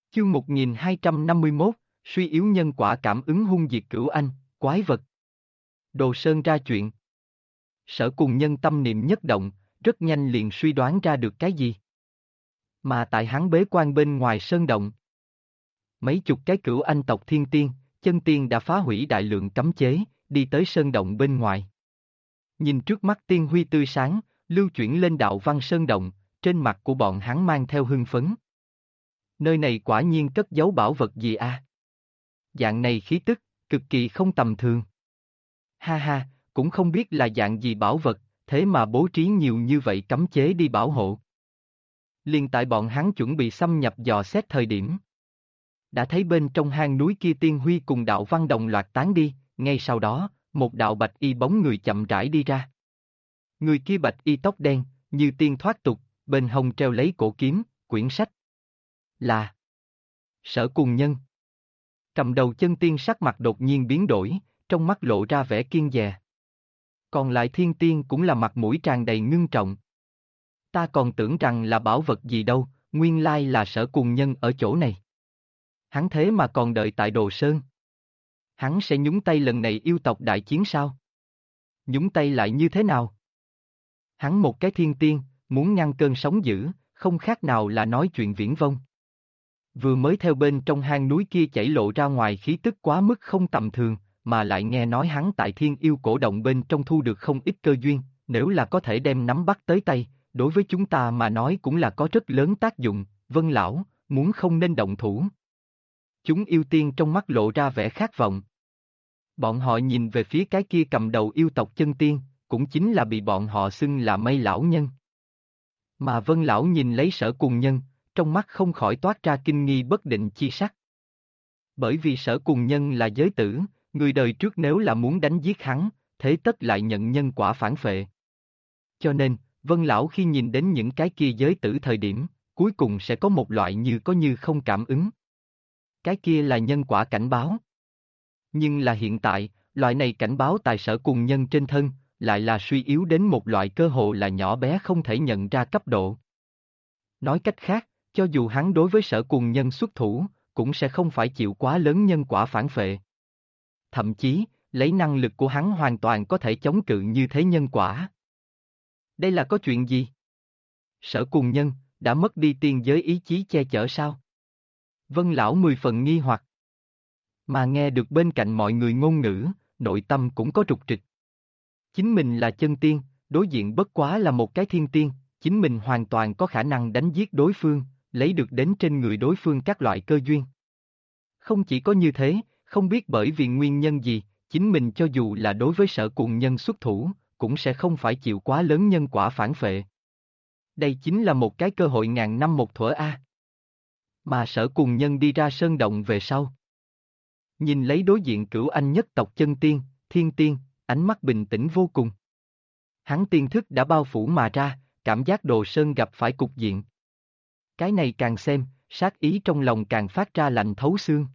Chương 1251, suy yếu nhân quả cảm ứng hung diệt cửu anh, quái vật. Đồ Sơn ra chuyện. Sở Cùng Nhân tâm niệm nhất động, rất nhanh liền suy đoán ra được cái gì. Mà tại hắn bế quan bên ngoài sơn động. Mấy chục cái cửu anh tộc thiên tiên, chân tiên đã phá hủy đại lượng cấm chế, đi tới sơn động bên ngoài. Nhìn trước mắt tiên huy tươi sáng, lưu chuyển lên đạo văn sơn động, trên mặt của bọn hắn mang theo hưng phấn. Nơi này quả nhiên cất giấu bảo vật gì a? Dạng này khí tức, cực kỳ không tầm thường. Ha ha, cũng không biết là dạng gì bảo vật, thế mà bố trí nhiều như vậy cấm chế đi bảo hộ. Liền tại bọn hắn chuẩn bị xâm nhập dò xét thời điểm. Đã thấy bên trong hang núi kia tiên huy cùng đạo văn đồng loạt tán đi, ngay sau đó, một đạo bạch y bóng người chậm rãi đi ra. Người kia bạch y tóc đen, như tiên thoát tục, bên hông treo lấy cổ kiếm, quyển sách. Là Sở Cùng Nhân. Cầm đầu chân tiên sắc mặt đột nhiên biến đổi, trong mắt lộ ra vẻ kiêng dè. Còn lại thiên tiên cũng là mặt mũi tràn đầy ngưng trọng. Ta còn tưởng rằng là bảo vật gì đâu, nguyên lai là Sở Cùng Nhân ở chỗ này. Hắn thế mà còn đợi tại Đồ Sơn. Hắn sẽ nhúng tay lần này yêu tộc đại chiến sao? Nhúng tay lại như thế nào? Hắn một cái thiên tiên, muốn ngăn cơn sóng dữ, không khác nào là nói chuyện viển vông. Vừa mới theo bên trong hang núi kia chảy lộ ra ngoài khí tức quá mức không tầm thường, mà lại nghe nói hắn tại Thiên Yêu Cổ Động bên trong thu được không ít cơ duyên, nếu là có thể đem nắm bắt tới tay, đối với chúng ta mà nói cũng là có rất lớn tác dụng. Vân lão, muốn không nên động thủ. Chúng yêu tiên trong mắt lộ ra vẻ khát vọng. Bọn họ nhìn về phía cái kia cầm đầu yêu tộc chân tiên, cũng chính là bị bọn họ xưng là Mây lão nhân. Mà Vân lão nhìn lấy Sở Cùng Nhân, trong mắt không khỏi toát ra kinh nghi bất định chi sắc. Bởi vì Sở Cùng Nhân là giới tử, người đời trước nếu là muốn đánh giết hắn, thế tất lại nhận nhân quả phản phệ. Cho nên, Vân lão khi nhìn đến những cái kia giới tử thời điểm, cuối cùng sẽ có một loại như có như không cảm ứng. Cái kia là nhân quả cảnh báo. Nhưng là hiện tại, loại này cảnh báo tại Sở Cùng Nhân trên thân, lại là suy yếu đến một loại cơ hồ là nhỏ bé không thể nhận ra cấp độ. Nói cách khác, cho dù hắn đối với Sở Cùng Nhân xuất thủ, cũng sẽ không phải chịu quá lớn nhân quả phản phệ. Thậm chí, lấy năng lực của hắn hoàn toàn có thể chống cự như thế nhân quả. Đây là có chuyện gì? Sở Cùng Nhân, đã mất đi tiên giới ý chí che chở sao? Vân lão 10 phần nghi hoặc. Mà nghe được bên cạnh mọi người ngôn ngữ, nội tâm cũng có trục trịch. Chính mình là chân tiên, đối diện bất quá là một cái thiên tiên, chính mình hoàn toàn có khả năng đánh giết đối phương, lấy được đến trên người đối phương các loại cơ duyên. Không chỉ có như thế, không biết bởi vì nguyên nhân gì, chính mình cho dù là đối với Sở Cùng Nhân xuất thủ, cũng sẽ không phải chịu quá lớn nhân quả phản phệ. Đây chính là một cái cơ hội ngàn năm một thuở a. Mà Sở Cùng Nhân đi ra sơn động về sau. Nhìn lấy đối diện cửu anh nhất tộc chân tiên, thiên tiên, ánh mắt bình tĩnh vô cùng. Hắn tiên thức đã bao phủ mà ra, cảm giác Đồ Sơn gặp phải cục diện. Cái này càng xem, sát ý trong lòng càng phát ra lạnh thấu xương.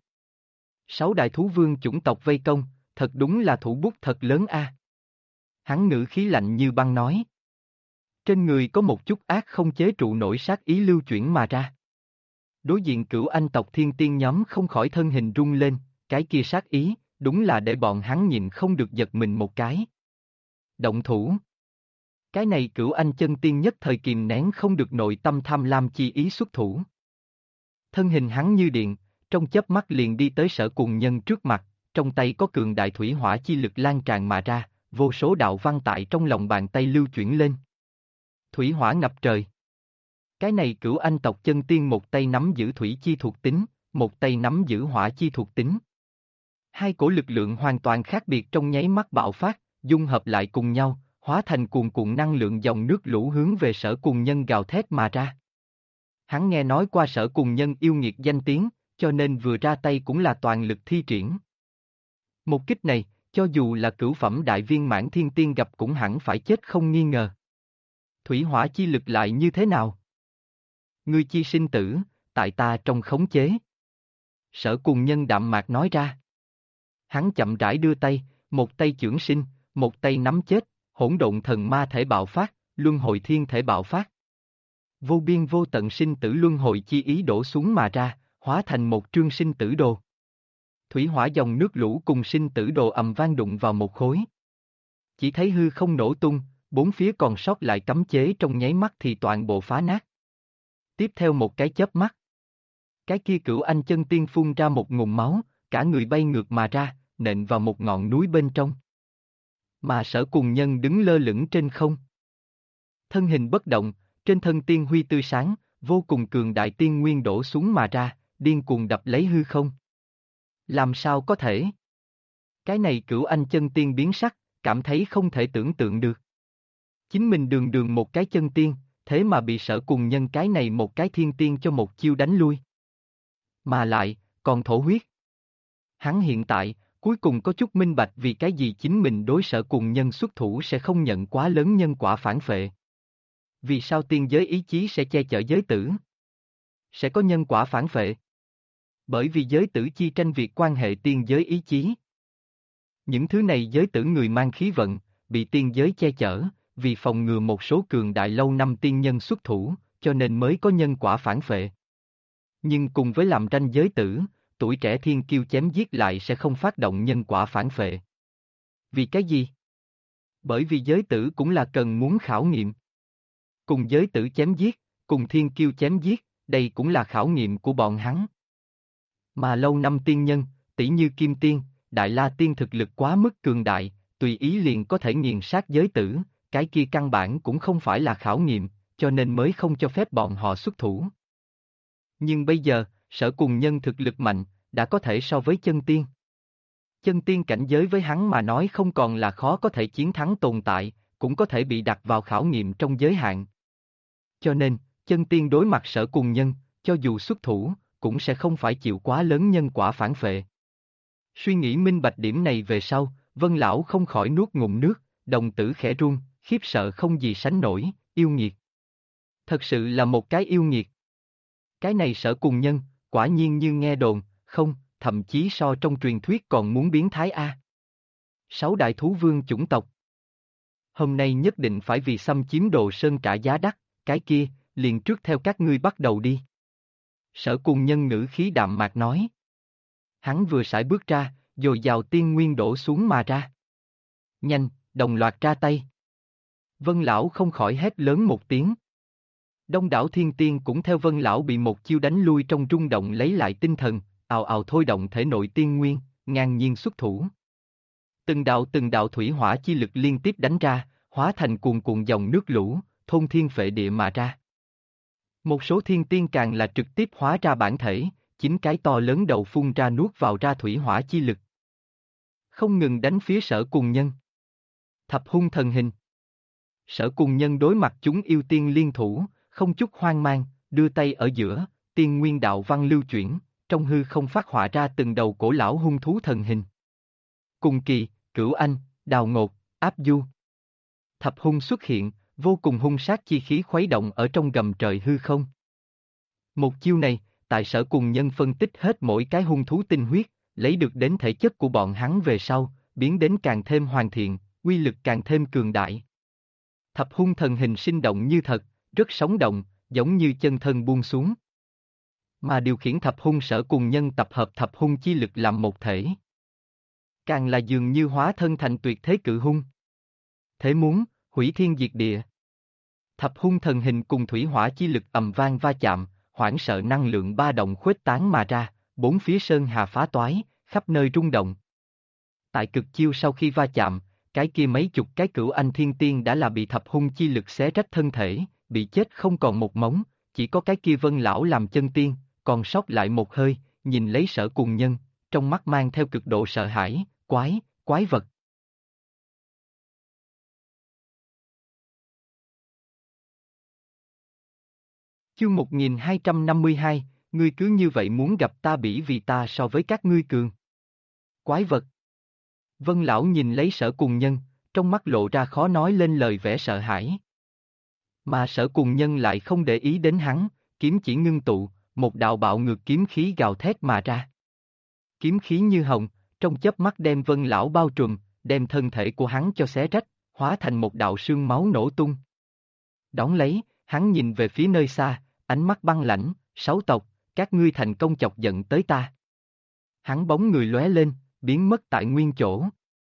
6 đại thú vương chủng tộc vây công, thật đúng là thủ bút thật lớn a. Hắn ngữ khí lạnh như băng nói. Trên người có một chút ác không chế trụ nổi sát ý lưu chuyển mà ra. Đối diện cửu anh tộc thiên tiên nhóm không khỏi thân hình rung lên, cái kia sát ý, đúng là để bọn hắn nhìn không được giật mình một cái. Động thủ. Cái này cửu anh chân tiên nhất thời kìm nén không được nội tâm tham lam chi ý xuất thủ. Thân hình hắn như điện, trong chớp mắt liền đi tới Sở Cùng Nhân trước mặt, trong tay có cường đại thủy hỏa chi lực lan tràn mà ra, vô số đạo văn tại trong lòng bàn tay lưu chuyển lên. Thủy hỏa ngập trời. Cái này cửu anh tộc chân tiên một tay nắm giữ thủy chi thuộc tính, một tay nắm giữ hỏa chi thuộc tính. Hai cổ lực lượng hoàn toàn khác biệt trong nháy mắt bạo phát, dung hợp lại cùng nhau, hóa thành cuồn cuộn năng lượng dòng nước lũ hướng về Sở Cùng Nhân gào thét mà ra. Hắn nghe nói qua Sở Cùng Nhân yêu nghiệt danh tiếng, cho nên vừa ra tay cũng là toàn lực thi triển. Một kích này, cho dù là cửu phẩm đại viên mãn thiên tiên gặp cũng hẳn phải chết không nghi ngờ. Thủy hỏa chi lực lại như thế nào? Ngươi chi sinh tử, tại ta trong khống chế. Sở Cùng Nhân đạm mạc nói ra. Hắn chậm rãi đưa tay, một tay chưởng sinh, một tay nắm chết, hỗn độn thần ma thể bạo phát, luân hồi thiên thể bạo phát. Vô biên vô tận sinh tử luân hồi chi ý đổ xuống mà ra, hóa thành một trương sinh tử đồ. Thủy hỏa dòng nước lũ cùng sinh tử đồ ầm vang đụng vào một khối. Chỉ thấy hư không nổ tung, bốn phía còn sót lại cấm chế trong nháy mắt thì toàn bộ phá nát. Tiếp theo một cái chớp mắt, cái kia Cửu Anh chân tiên phun ra một ngụm máu, cả người bay ngược mà ra, nện vào một ngọn núi bên trong. Mà Sở Cùng Nhân đứng lơ lửng trên không. Thân hình bất động, trên thân tiên huy tươi sáng, vô cùng cường đại tiên nguyên đổ xuống mà ra, điên cuồng đập lấy hư không. Làm sao có thể? Cái này Cửu Anh chân tiên biến sắc, cảm thấy không thể tưởng tượng được. Chính mình đường đường một cái chân tiên, thế mà bị Sở Cùng Nhân cái này một cái thiên tiên cho một chiêu đánh lui. Mà lại, còn thổ huyết. Hắn hiện tại, cuối cùng có chút minh bạch vì cái gì chính mình đối Sở Cùng Nhân xuất thủ sẽ không nhận quá lớn nhân quả phản phệ. Vì sao tiên giới ý chí sẽ che chở giới tử? Sẽ có nhân quả phản phệ. Bởi vì giới tử chi tranh việc quan hệ tiên giới ý chí. Những thứ này giới tử người mang khí vận, bị tiên giới che chở, vì phòng ngừa một số cường đại lâu năm tiên nhân xuất thủ, cho nên mới có nhân quả phản phệ. Nhưng cùng với làm tranh giới tử, tuổi trẻ thiên kiêu chém giết lại sẽ không phát động nhân quả phản phệ. Vì cái gì? Bởi vì giới tử cũng là cần muốn khảo nghiệm. Cùng giới tử chém giết, cùng thiên kiêu chém giết, đây cũng là khảo nghiệm của bọn hắn. Mà lâu năm tiên nhân, tỷ như Kim Tiên, Đại La Tiên thực lực quá mức cường đại, tùy ý liền có thể nghiền sát giới tử, cái kia căn bản cũng không phải là khảo nghiệm, cho nên mới không cho phép bọn họ xuất thủ. Nhưng bây giờ, Sở Cùng Nhân thực lực mạnh, đã có thể so với chân tiên. Chân tiên cảnh giới với hắn mà nói không còn là khó có thể chiến thắng tồn tại, cũng có thể bị đặt vào khảo nghiệm trong giới hạn. Cho nên, chân tiên đối mặt Sở Cùng Nhân, cho dù xuất thủ, cũng sẽ không phải chịu quá lớn nhân quả phản phệ. Suy nghĩ minh bạch điểm này về sau, Vân Lão không khỏi nuốt ngụm nước, đồng tử khẽ run, khiếp sợ không gì sánh nổi, yêu nghiệt. Thật sự là một cái yêu nghiệt. Cái này Sở Cùng Nhân, quả nhiên như nghe đồn, không, thậm chí so trong truyền thuyết còn muốn biến thái a. 6 đại thú vương chủng tộc. Hôm nay nhất định phải vì xâm chiếm Đồ Sơn trả giá đắt, cái kia, liền trước theo các ngươi bắt đầu đi. Sở Cùng Nhân ngữ khí đạm mạc nói. Hắn vừa sải bước ra, dồi dào tiên nguyên đổ xuống mà ra. Nhanh, đồng loạt ra tay. Vân Lão không khỏi hét lớn một tiếng. Đông đảo thiên tiên cũng theo Vân Lão bị một chiêu đánh lui trong rung động lấy lại tinh thần, ào ào thôi động thể nội tiên nguyên, ngang nhiên xuất thủ. Từng đạo thủy hỏa chi lực liên tiếp đánh ra, hóa thành cuồn cuộn dòng nước lũ, thôn thiên phệ địa mà ra. Một số thiên tiên càng là trực tiếp hóa ra bản thể, chính cái to lớn đầu phun ra nuốt vào ra thủy hỏa chi lực. Không ngừng đánh phía Sở Cùng Nhân. Thập hung thần hình. Sở Cùng Nhân đối mặt chúng yêu tiên liên thủ, không chút hoang mang, đưa tay ở giữa, tiên nguyên đạo văn lưu chuyển, trong hư không phát họa ra từng đầu cổ lão hung thú thần hình. Cùng kỳ, Cửu Anh, Đào Ngột, Áp Du. Thập hung xuất hiện, vô cùng hung sát chi khí khuấy động ở trong gầm trời hư không. Một chiêu này, tại Sở Cùng Nhân phân tích hết mỗi cái hung thú tinh huyết, lấy được đến thể chất của bọn hắn về sau, biến đến càng thêm hoàn thiện, uy lực càng thêm cường đại. Thập hung thần hình sinh động như thật, rất sống động, giống như chân thân buông xuống. Mà điều khiển thập hung Sở Cùng Nhân tập hợp thập hung chi lực làm một thể. Càng là dường như hóa thân thành tuyệt thế cự hung. Thế muốn, hủy thiên diệt địa. Thập hung thần hình cùng thủy hỏa chi lực ầm vang va chạm, hoảng sợ năng lượng ba động khuếch tán mà ra, bốn phía sơn hà phá toái, khắp nơi rung động. Tại cực chiêu sau khi va chạm, cái kia mấy chục cái Cửu Anh thiên tiên đã là bị thập hung chi lực xé rách thân thể, bị chết không còn một mống, chỉ có cái kia Vân Lão làm chân tiên, còn sót lại một hơi, nhìn lấy Sở Cùng Nhân, trong mắt mang theo cực độ sợ hãi, quái vật. Chương 1252, ngươi cứ như vậy muốn gặp ta bỉ vì ta so với các ngươi cường. Quái vật. Vân Lão nhìn lấy Sở Cùng Nhân, trong mắt lộ ra khó nói lên lời vẻ sợ hãi. Mà Sở Cùng Nhân lại không để ý đến hắn, kiếm chỉ ngưng tụ, một đạo bạo ngược kiếm khí gào thét mà ra. Kiếm khí như hồng, trong chớp mắt đem Vân Lão bao trùm, đem thân thể của hắn cho xé rách, hóa thành một đạo sương máu nổ tung. Đón lấy, hắn nhìn về phía nơi xa, ánh mắt băng lãnh, 6 tộc, các ngươi thành công chọc giận tới ta. Hắn bóng người lóe lên, biến mất tại nguyên chỗ.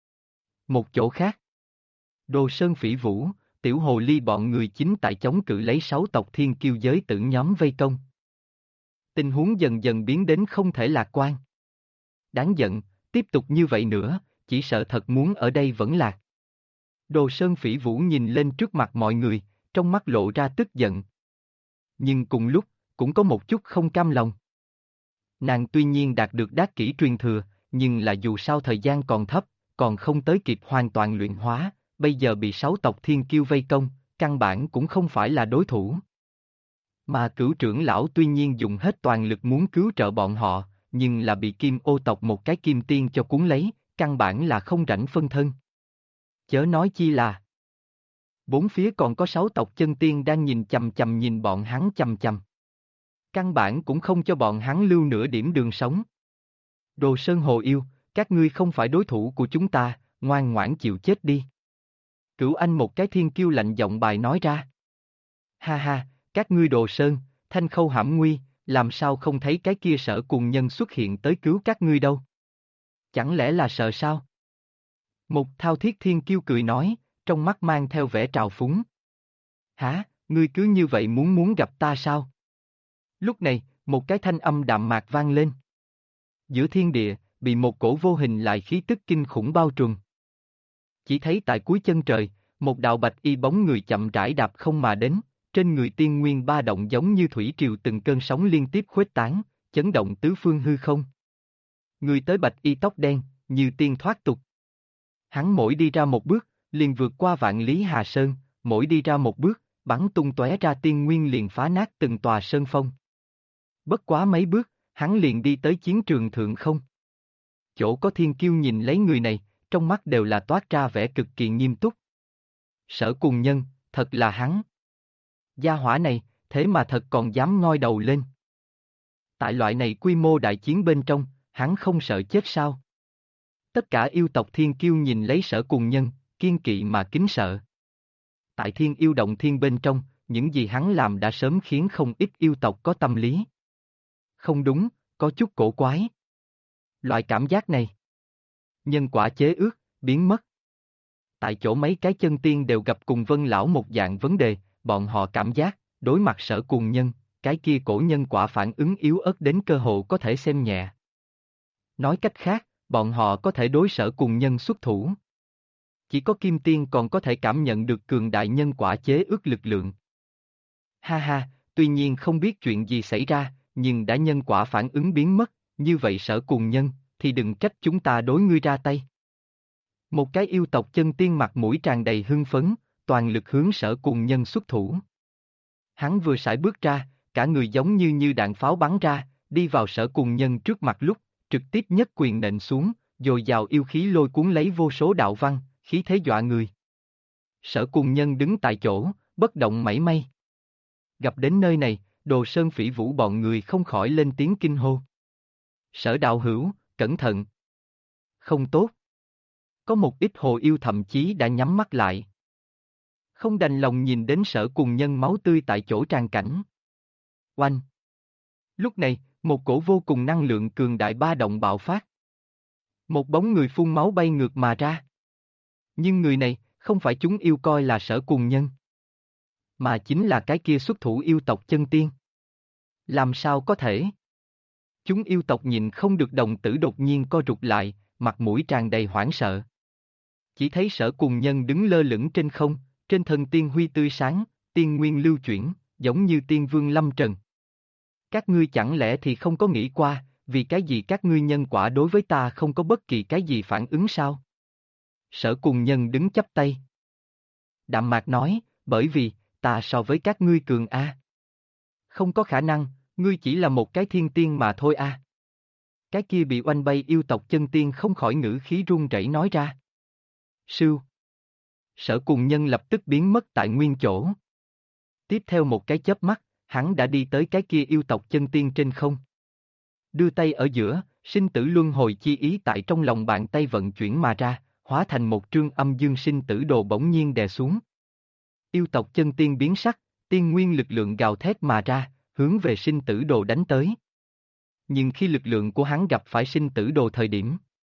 Một chỗ khác. Đồ Sơn Phỉ Vũ, Tiểu Hồ Ly bọn người chính tại chống cự lấy 6 tộc thiên kiêu giới tử nhóm vây công. Tình huống dần dần biến đến không thể lạc quan. Đáng giận, tiếp tục như vậy nữa, chỉ sợ thật muốn ở đây vẫn lạc. Đồ Sơn Phỉ Vũ nhìn lên trước mặt mọi người, trong mắt lộ ra tức giận. Nhưng cùng lúc, cũng có một chút không cam lòng. Nàng tuy nhiên đạt được đát kỷ truyền thừa, nhưng là dù sao thời gian còn thấp, còn không tới kịp hoàn toàn luyện hóa, bây giờ bị 6 tộc thiên kiêu vây công, căn bản cũng không phải là đối thủ. Mà Cửu trưởng lão tuy nhiên dùng hết toàn lực muốn cứu trợ bọn họ, nhưng là bị Kim Ô tộc một cái kim tiên cho cuốn lấy, căn bản là không rảnh phân thân. Chớ nói chi là bốn phía còn có 6 tộc chân tiên đang nhìn chằm chằm nhìn bọn hắn chằm chằm. Căn bản cũng không cho bọn hắn lưu nửa điểm đường sống. Đồ Sơn Hồ Yêu, các ngươi không phải đối thủ của chúng ta, ngoan ngoãn chịu chết đi. Cửu Anh một cái thiên kiêu lạnh giọng bài nói ra. Ha ha, các ngươi Đồ Sơn, Thanh Khâu hãm nguy, làm sao không thấy cái kia Sở Cùng Nhân xuất hiện tới cứu các ngươi đâu? Chẳng lẽ là sợ sao? Một thao thiết thiên kiêu cười nói, trong mắt mang theo vẻ trào phúng. Hả, ngươi cứ như vậy muốn gặp ta sao? Lúc này, một cái thanh âm đạm mạc vang lên. Giữa thiên địa, bị một cổ vô hình lại khí tức kinh khủng bao trùm. Chỉ thấy tại cuối chân trời, một đạo bạch y bóng người chậm rãi đạp không mà đến, trên người tiên nguyên ba động giống như thủy triều từng cơn sóng liên tiếp khuếch tán, chấn động tứ phương hư không. Người tới bạch y tóc đen, như tiên thoát tục. Hắn mỗi đi ra một bước, liền vượt qua vạn lý Hà Sơn, mỗi đi ra một bước, bắn tung tóe ra tiên nguyên liền phá nát từng tòa sơn phong. Bất quá mấy bước, hắn liền đi tới chiến trường thượng không. Chỗ có thiên kiêu nhìn lấy người này, trong mắt đều là toát ra vẻ cực kỳ nghiêm túc. Sở Cùng Nhân, thật là hắn. Gia hỏa này, thế mà thật còn dám ngoi đầu lên. Tại loại này quy mô đại chiến bên trong, hắn không sợ chết sao? Tất cả yêu tộc thiên kiêu nhìn lấy Sở Cùng Nhân, kiên kỵ mà kính sợ. Tại Thiên Yêu Động Thiên bên trong, những gì hắn làm đã sớm khiến không ít yêu tộc có tâm lý. Không đúng, có chút cổ quái. Loại cảm giác này. Nhân quả chế ước, biến mất. Tại chỗ mấy cái chân tiên đều gặp cùng Vân Lão một dạng vấn đề, bọn họ cảm giác, đối mặt Sở Cùng Nhân, cái kia cổ nhân quả phản ứng yếu ớt đến cơ hội có thể xem nhẹ. Nói cách khác, bọn họ có thể đối Sở Cùng Nhân xuất thủ. Chỉ có Kim Tiên còn có thể cảm nhận được cường đại nhân quả chế ước lực lượng. Ha ha, tuy nhiên không biết chuyện gì xảy ra, nhưng đã nhân quả phản ứng biến mất, như vậy Sở Cùng Nhân, thì đừng trách chúng ta đối ngươi ra tay. Một cái yêu tộc chân tiên mặt mũi tràn đầy hưng phấn, toàn lực hướng Sở Cùng Nhân xuất thủ. Hắn vừa sải bước ra, cả người giống như đạn pháo bắn ra, đi vào Sở Cùng Nhân trước mặt lúc, trực tiếp nhất quyền nện xuống, dồi dào yêu khí lôi cuốn lấy vô số đạo văn, khí thế dọa người. Sở Cùng Nhân đứng tại chỗ, bất động mảy may. Gặp đến nơi này, Đồ Sơn Phỉ Vũ bọn người không khỏi lên tiếng kinh hô. Sở đạo hữu, cẩn thận. Không tốt. Có một ít hồ yêu thậm chí đã nhắm mắt lại. Không đành lòng nhìn đến Sở Cùng Nhân máu tươi tại chỗ tràn cảnh. Oanh. Lúc này, một cổ vô cùng năng lượng cường đại ba động bạo phát. Một bóng người phun máu bay ngược mà ra. Nhưng người này, không phải chúng yêu coi là Sở Cùng Nhân. Mà chính là cái kia xuất thủ yêu tộc chân tiên. Làm sao có thể? Chúng yêu tộc nhìn không được đồng tử đột nhiên co rụt lại, mặt mũi tràn đầy hoảng sợ. Chỉ thấy Sở Cùng Nhân đứng lơ lửng trên không, trên thân tiên huy tươi sáng, tiên nguyên lưu chuyển, giống như tiên vương lâm trần. Các ngươi chẳng lẽ thì không có nghĩ qua, vì cái gì các ngươi nhân quả đối với ta không có bất kỳ cái gì phản ứng sao? Sở Cùng Nhân đứng chắp tay. Đạm mạc nói, bởi vì, ta so với các ngươi cường a. Không có khả năng, ngươi chỉ là một cái thiên tiên mà thôi a. Cái kia bị oanh bay yêu tộc chân tiên không khỏi ngữ khí run rẩy nói ra. Sưu. Sở Cùng Nhân lập tức biến mất tại nguyên chỗ. Tiếp theo một cái chớp mắt, hắn đã đi tới cái kia yêu tộc chân tiên trên không. Đưa tay ở giữa, sinh tử luân hồi chi ý tại trong lòng bàn tay vận chuyển mà ra, hóa thành một trương âm dương sinh tử đồ bỗng nhiên đè xuống. Yêu tộc chân tiên biến sắc, tiên nguyên lực lượng gào thét mà ra, hướng về sinh tử đồ đánh tới. nhưng khi lực lượng của hắn gặp phải sinh tử đồ thời điểm,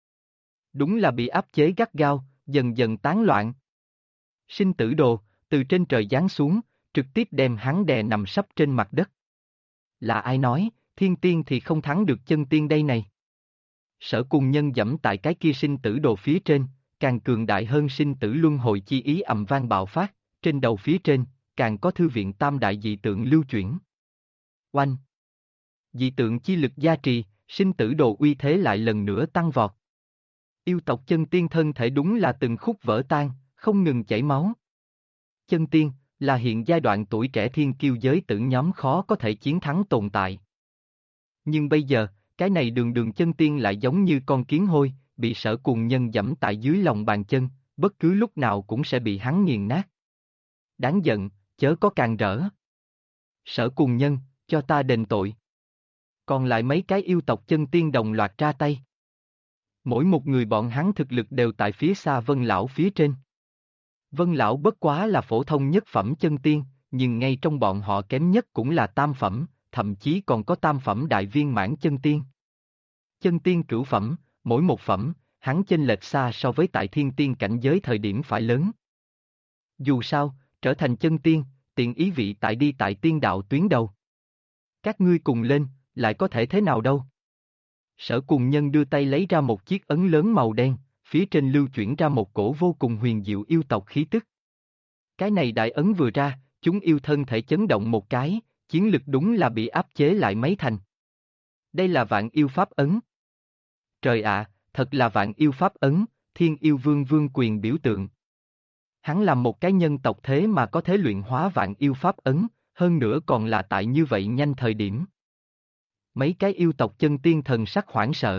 đúng là bị áp chế gắt gao, dần dần tán loạn. Sinh tử đồ, từ trên trời giáng xuống, trực tiếp đem hắn đè nằm sấp trên mặt đất. Là ai nói, thiên tiên thì không thắng được chân tiên đây này? Sở Cùng Nhân dẫm tại cái kia sinh tử đồ phía trên, càng cường đại hơn sinh tử luân hồi chi ý ầm vang bạo phát, trên đầu phía trên, càng có thư viện tam đại dị tượng lưu chuyển. Oanh! Dị tượng chi lực gia trì, sinh tử đồ uy thế lại lần nữa tăng vọt. Yêu tộc chân tiên thân thể đúng là từng khúc vỡ tan, không ngừng chảy máu. Chân tiên, là hiện giai đoạn tuổi trẻ thiên kiêu giới tử nhóm khó có thể chiến thắng tồn tại. Nhưng bây giờ, cái này đường đường chân tiên lại giống như con kiến hôi, bị Sở Cùng Nhân dẫm tại dưới lòng bàn chân, bất cứ lúc nào cũng sẽ bị hắn nghiền nát. Đáng giận, chớ có càng rỡ. Sở Cùng Nhân, cho ta đền tội. Còn lại mấy cái yêu tộc chân tiên đồng loạt ra tay. Mỗi một người bọn hắn thực lực đều tại phía xa Vân Lão phía trên. Vân Lão bất quá là phổ thông nhất phẩm chân tiên, nhưng ngay trong bọn họ kém nhất cũng là tam phẩm, thậm chí còn có tam phẩm đại viên mãn chân tiên. Chân tiên cửu phẩm, mỗi một phẩm, hắn chênh lệch xa so với tại thiên tiên cảnh giới thời điểm phải lớn. Dù sao, trở thành chân tiên, tiện ý vị tại đi tại tiên đạo tuyến đầu. Các ngươi cùng lên, lại có thể thế nào đâu? Sở Cùng Nhân đưa tay lấy ra một chiếc ấn lớn màu đen, phía trên lưu chuyển ra một cổ vô cùng huyền diệu yêu tộc khí tức. Cái này đại ấn vừa ra, chúng yêu thân thể chấn động một cái, chiến lực đúng là bị áp chế lại mấy thành. Đây là vạn yêu pháp ấn. Trời ạ, thật là vạn yêu pháp ấn, thiên yêu vương vương quyền biểu tượng. Hắn làm một cái nhân tộc thế mà có thể luyện hóa vạn yêu pháp ấn, hơn nữa còn là tại như vậy nhanh thời điểm. Mấy cái yêu tộc chân tiên thần sắc hoảng sợ.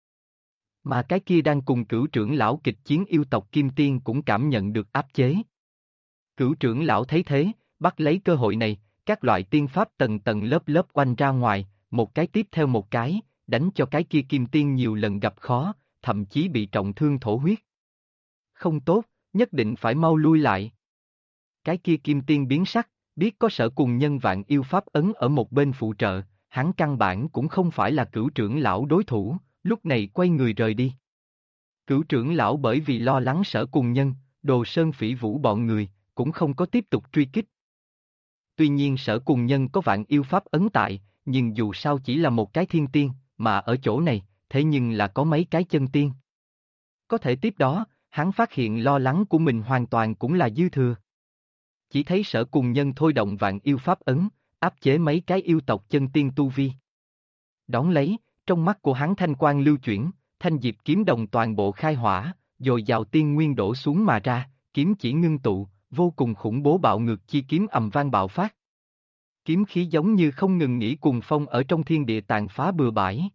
Mà cái kia đang cùng cửu trưởng lão kịch chiến yêu tộc kim tiên cũng cảm nhận được áp chế. Cửu trưởng lão thấy thế, bắt lấy cơ hội này, các loại tiên pháp tầng tầng lớp lớp oanh ra ngoài, một cái tiếp theo một cái, đánh cho cái kia kim tiên nhiều lần gặp khó, thậm chí bị trọng thương thổ huyết. Không tốt, nhất định phải mau lui lại. Cái kia kim tiên biến sắc, biết có Sở Cùng Nhân vạn yêu pháp ấn ở một bên phụ trợ, hắn căn bản cũng không phải là cửu trưởng lão đối thủ, lúc này quay người rời đi. Cửu trưởng lão bởi vì lo lắng Sở Cùng Nhân, Đồ Sơn Phỉ Vũ bọn người, cũng không có tiếp tục truy kích. Tuy nhiên Sở Cùng Nhân có vạn yêu pháp ấn tại, nhưng dù sao chỉ là một cái thiên tiên, mà ở chỗ này, thế nhưng là có mấy cái chân tiên. Có thể tiếp đó, hắn phát hiện lo lắng của mình hoàn toàn cũng là dư thừa. Chỉ thấy Sở Cùng Nhân thôi động vạn yêu pháp ấn, áp chế mấy cái yêu tộc chân tiên tu vi. Đón lấy, trong mắt của hắn thanh quang lưu chuyển, thanh diệp kiếm đồng toàn bộ khai hỏa, dồi dào tiên nguyên đổ xuống mà ra, kiếm chỉ ngưng tụ, vô cùng khủng bố bạo ngược chi kiếm ầm vang bạo phát. Kiếm khí giống như không ngừng nghỉ cùng phong ở trong thiên địa tàn phá bừa bãi.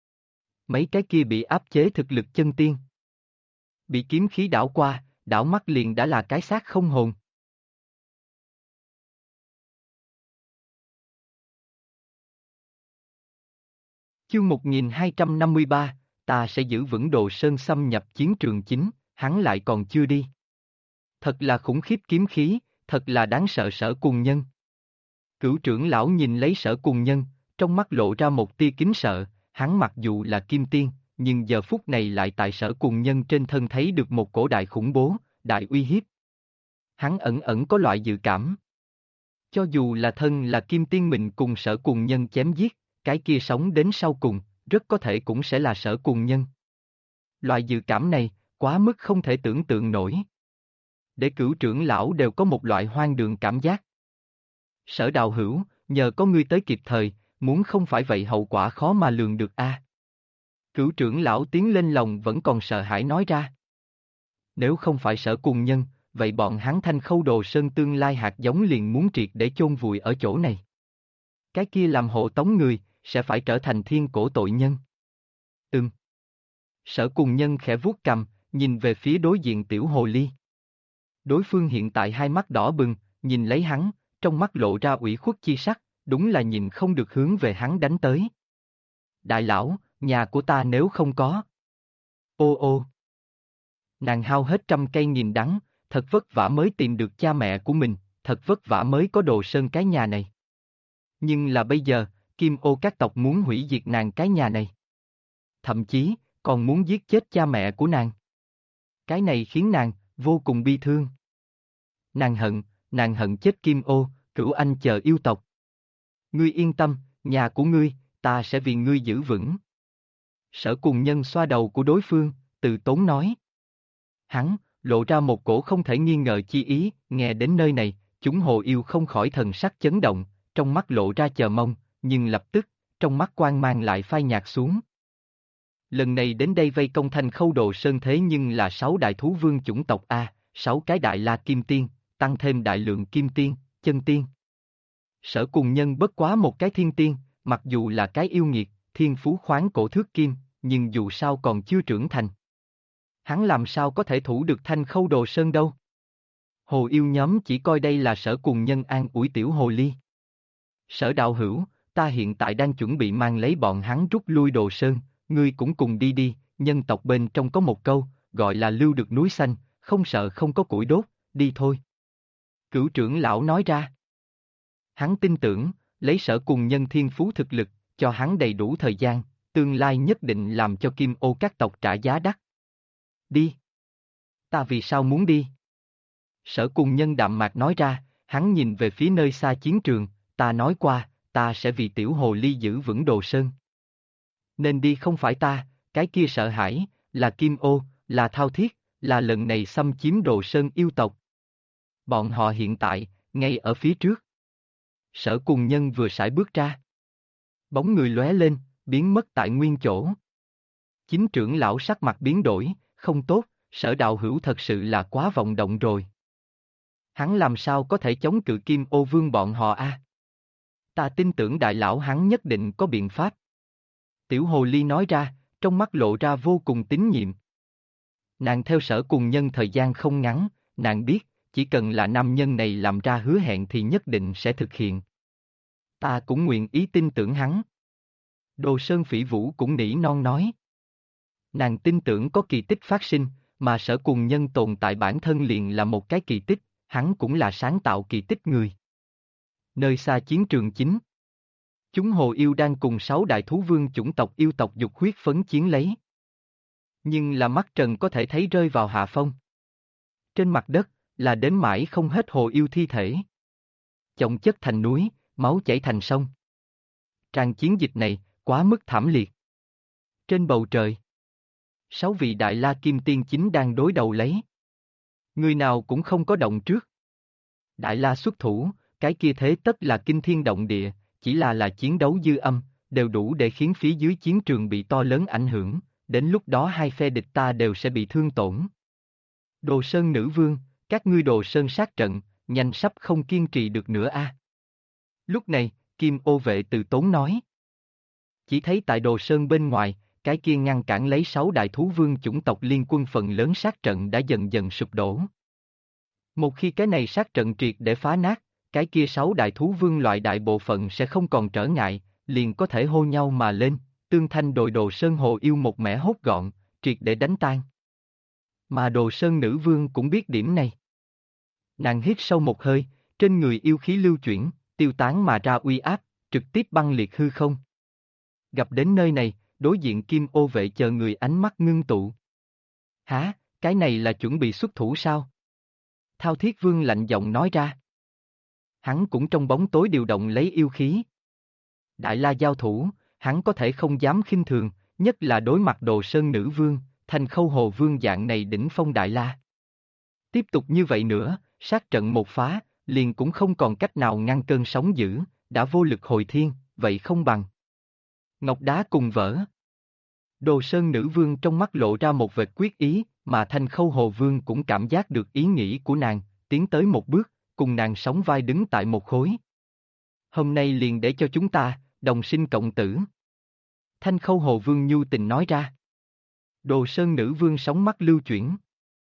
Mấy cái kia bị áp chế thực lực chân tiên. Bị kiếm khí đảo qua, đảo mắt liền đã là cái xác không hồn. Chương 1253, ta sẽ giữ vững Đồ Sơn xâm nhập chiến trường chính, hắn lại còn chưa đi. Thật là khủng khiếp kiếm khí, thật là đáng sợ Sở Cùng Nhân. Cửu trưởng lão nhìn lấy Sở Cùng Nhân, trong mắt lộ ra một tia kính sợ, hắn mặc dù là kim tiên, nhưng giờ phút này lại tại Sở Cùng Nhân trên thân thấy được một cổ đại khủng bố, đại uy hiếp. Hắn ẩn ẩn có loại dự cảm. Cho dù là thân là kim tiên mình cùng Sở Cùng Nhân chém giết, cái kia sống đến sau cùng, rất có thể cũng sẽ là Sở Cùng Nhân. Loại dự cảm này, quá mức không thể tưởng tượng nổi. Để cửu trưởng lão đều có một loại hoang đường cảm giác. Sở đạo hữu, nhờ có ngươi tới kịp thời, muốn không phải vậy hậu quả khó mà lường được a. Cửu trưởng lão tiến lên lòng vẫn còn sợ hãi nói ra. Nếu không phải Sở Cùng Nhân, vậy bọn hắn Thanh Khâu Đồ Sơn tương lai hạt giống liền muốn triệt để chôn vùi ở chỗ này. Cái kia làm hộ tống người, sẽ phải trở thành thiên cổ tội nhân. Sở Cùng Nhân khẽ vuốt cằm, nhìn về phía đối diện tiểu hồ ly. Đối phương hiện tại hai mắt đỏ bừng, nhìn lấy hắn, trong mắt lộ ra ủy khuất chi sắc, đúng là nhìn không được hướng về hắn đánh tới. Đại lão, nhà của ta nếu không có. Ô ô. Nàng hao hết trăm cây nghìn đắng, thật vất vả mới tìm được cha mẹ của mình, thật vất vả mới có Đồ Sơn cái nhà này. Nhưng là bây giờ, Kim Ô các tộc muốn hủy diệt nàng cái nhà này. Thậm chí, còn muốn giết chết cha mẹ của nàng. Cái này khiến nàng vô cùng bi thương. Nàng hận chết Kim Ô, Cửu Anh chờ yêu tộc. Ngươi yên tâm, nhà của ngươi, ta sẽ vì ngươi giữ vững. Sở Cùng Nhân xoa đầu của đối phương, từ tốn nói. Hắn, lộ ra một cổ không thể nghi ngờ chi ý, nghe đến nơi này, chúng hồ yêu không khỏi thần sắc chấn động, trong mắt lộ ra chờ mong, nhưng lập tức, trong mắt quang mang lại phai nhạt xuống. Lần này đến đây vây công Thanh Khâu Đồ Sơn thế nhưng là 6 đại thú vương chủng tộc A, 6 cái đại la kim tiên, tăng thêm đại lượng kim tiên, chân tiên. Sở Cùng Nhân bất quá một cái thiên tiên, mặc dù là cái yêu nghiệt, thiên phú khoáng cổ thước kim, nhưng dù sao còn chưa trưởng thành. Hắn làm sao có thể thủ được Thanh Khâu Đồ Sơn đâu? Hồ yêu nhóm chỉ coi đây là Sở Cùng Nhân an ủi tiểu hồ ly. Sở đạo hữu, ta hiện tại đang chuẩn bị mang lấy bọn hắn rút lui Đồ Sơn, ngươi cũng cùng đi đi, nhân tộc bên trong có một câu, gọi là lưu được núi xanh, không sợ không có củi đốt, đi thôi. Cửu trưởng lão nói ra. Hắn tin tưởng, lấy Sở Cùng Nhân thiên phú thực lực, cho hắn đầy đủ thời gian, tương lai nhất định làm cho Kim Ô các tộc trả giá đắt. Đi. Ta vì sao muốn đi? Sở Cùng Nhân đạm mạc nói ra, hắn nhìn về phía nơi xa chiến trường, ta nói qua, ta sẽ vì tiểu hồ ly giữ vững Đồ Sơn. Nên đi không phải ta, cái kia sợ hãi, là Kim Ô, là Thao Thiết, là lần này xâm chiếm Đồ Sơn yêu tộc. Bọn họ hiện tại, ngay ở phía trước. Sở Cùng Nhân vừa sải bước ra. Bóng người lóe lên, biến mất tại nguyên chỗ. Chính trưởng lão sắc mặt biến đổi, không tốt, Sở đạo hữu thật sự là quá vọng động rồi. Hắn làm sao có thể chống cự Kim Ô Vương bọn họ a? Ta tin tưởng đại lão hắn nhất định có biện pháp. Tiểu hồ ly nói ra, trong mắt lộ ra vô cùng tín nhiệm. Nàng theo Sở Cùng Nhân thời gian không ngắn, nàng biết, chỉ cần là nam nhân này làm ra hứa hẹn thì nhất định sẽ thực hiện. Ta cũng nguyện ý tin tưởng hắn. Đồ Sơn Phỉ Vũ cũng nỉ non nói. Nàng tin tưởng có kỳ tích phát sinh, mà Sở Cùng Nhân tồn tại bản thân liền là một cái kỳ tích, hắn cũng là sáng tạo kỳ tích người. Nơi xa chiến trường chính. Chúng hồ yêu đang cùng 6 đại thú vương chủng tộc yêu tộc dục huyết phấn chiến lấy. Nhưng là mắt trần có thể thấy rơi vào hạ phong. Trên mặt đất, là đến mãi không hết hồ yêu thi thể. Chồng chất thành núi, máu chảy thành sông. Trang chiến dịch này, quá mức thảm liệt. Trên bầu trời, 6 vị đại la kim tiên chính đang đối đầu lấy. Người nào cũng không có động trước. Đại la xuất thủ, cái kia thế tất là kinh thiên động địa, chỉ là chiến đấu dư âm, đều đủ để khiến phía dưới chiến trường bị to lớn ảnh hưởng, đến lúc đó hai phe địch ta đều sẽ bị thương tổn. Đồ Sơn nữ vương, các ngươi Đồ Sơn sát trận, nhanh sắp không kiên trì được nữa a. Lúc này, Kim Ô vệ từ tốn nói. Chỉ thấy tại Đồ Sơn bên ngoài, cái kia ngăn cản lấy 6 đại thú vương chủng tộc liên quân phần lớn sát trận đã dần dần sụp đổ. Một khi cái này sát trận triệt để phá nát, cái kia 6 đại thú vương loại đại bộ phận sẽ không còn trở ngại, liền có thể hô nhau mà lên, tương thanh đội Đồ Sơn hồ yêu một mẻ hốt gọn, triệt để đánh tan. Mà Đồ Sơn nữ vương cũng biết điểm này. Nàng hít sâu một hơi, trên người yêu khí lưu chuyển, tiêu tán mà ra uy áp, trực tiếp băng liệt hư không. Gặp đến nơi này, đối diện Kim Ô vệ chờ người ánh mắt ngưng tụ. Hả, cái này là chuẩn bị xuất thủ sao? Thao Thiết Vương lạnh giọng nói ra. Hắn cũng trong bóng tối điều động lấy yêu khí. Đại la giao thủ, hắn có thể không dám khinh thường, nhất là đối mặt Đồ Sơn nữ vương, Thanh Khâu Hồ Vương dạng này đỉnh phong đại la. Tiếp tục như vậy nữa, sát trận một phá, liền cũng không còn cách nào ngăn cơn sóng dữ, đã vô lực hồi thiên, vậy không bằng. Ngọc đá cùng vỡ. Đồ Sơn nữ vương trong mắt lộ ra một vệt quyết ý, mà Thanh Khâu Hồ Vương cũng cảm giác được ý nghĩ của nàng, tiến tới một bước, cùng nàng sóng vai đứng tại một khối. Hôm nay liền để cho chúng ta, đồng sinh cộng tử. Thanh Khâu Hồ Vương nhu tình nói ra. Đồ Sơn nữ vương sóng mắt lưu chuyển.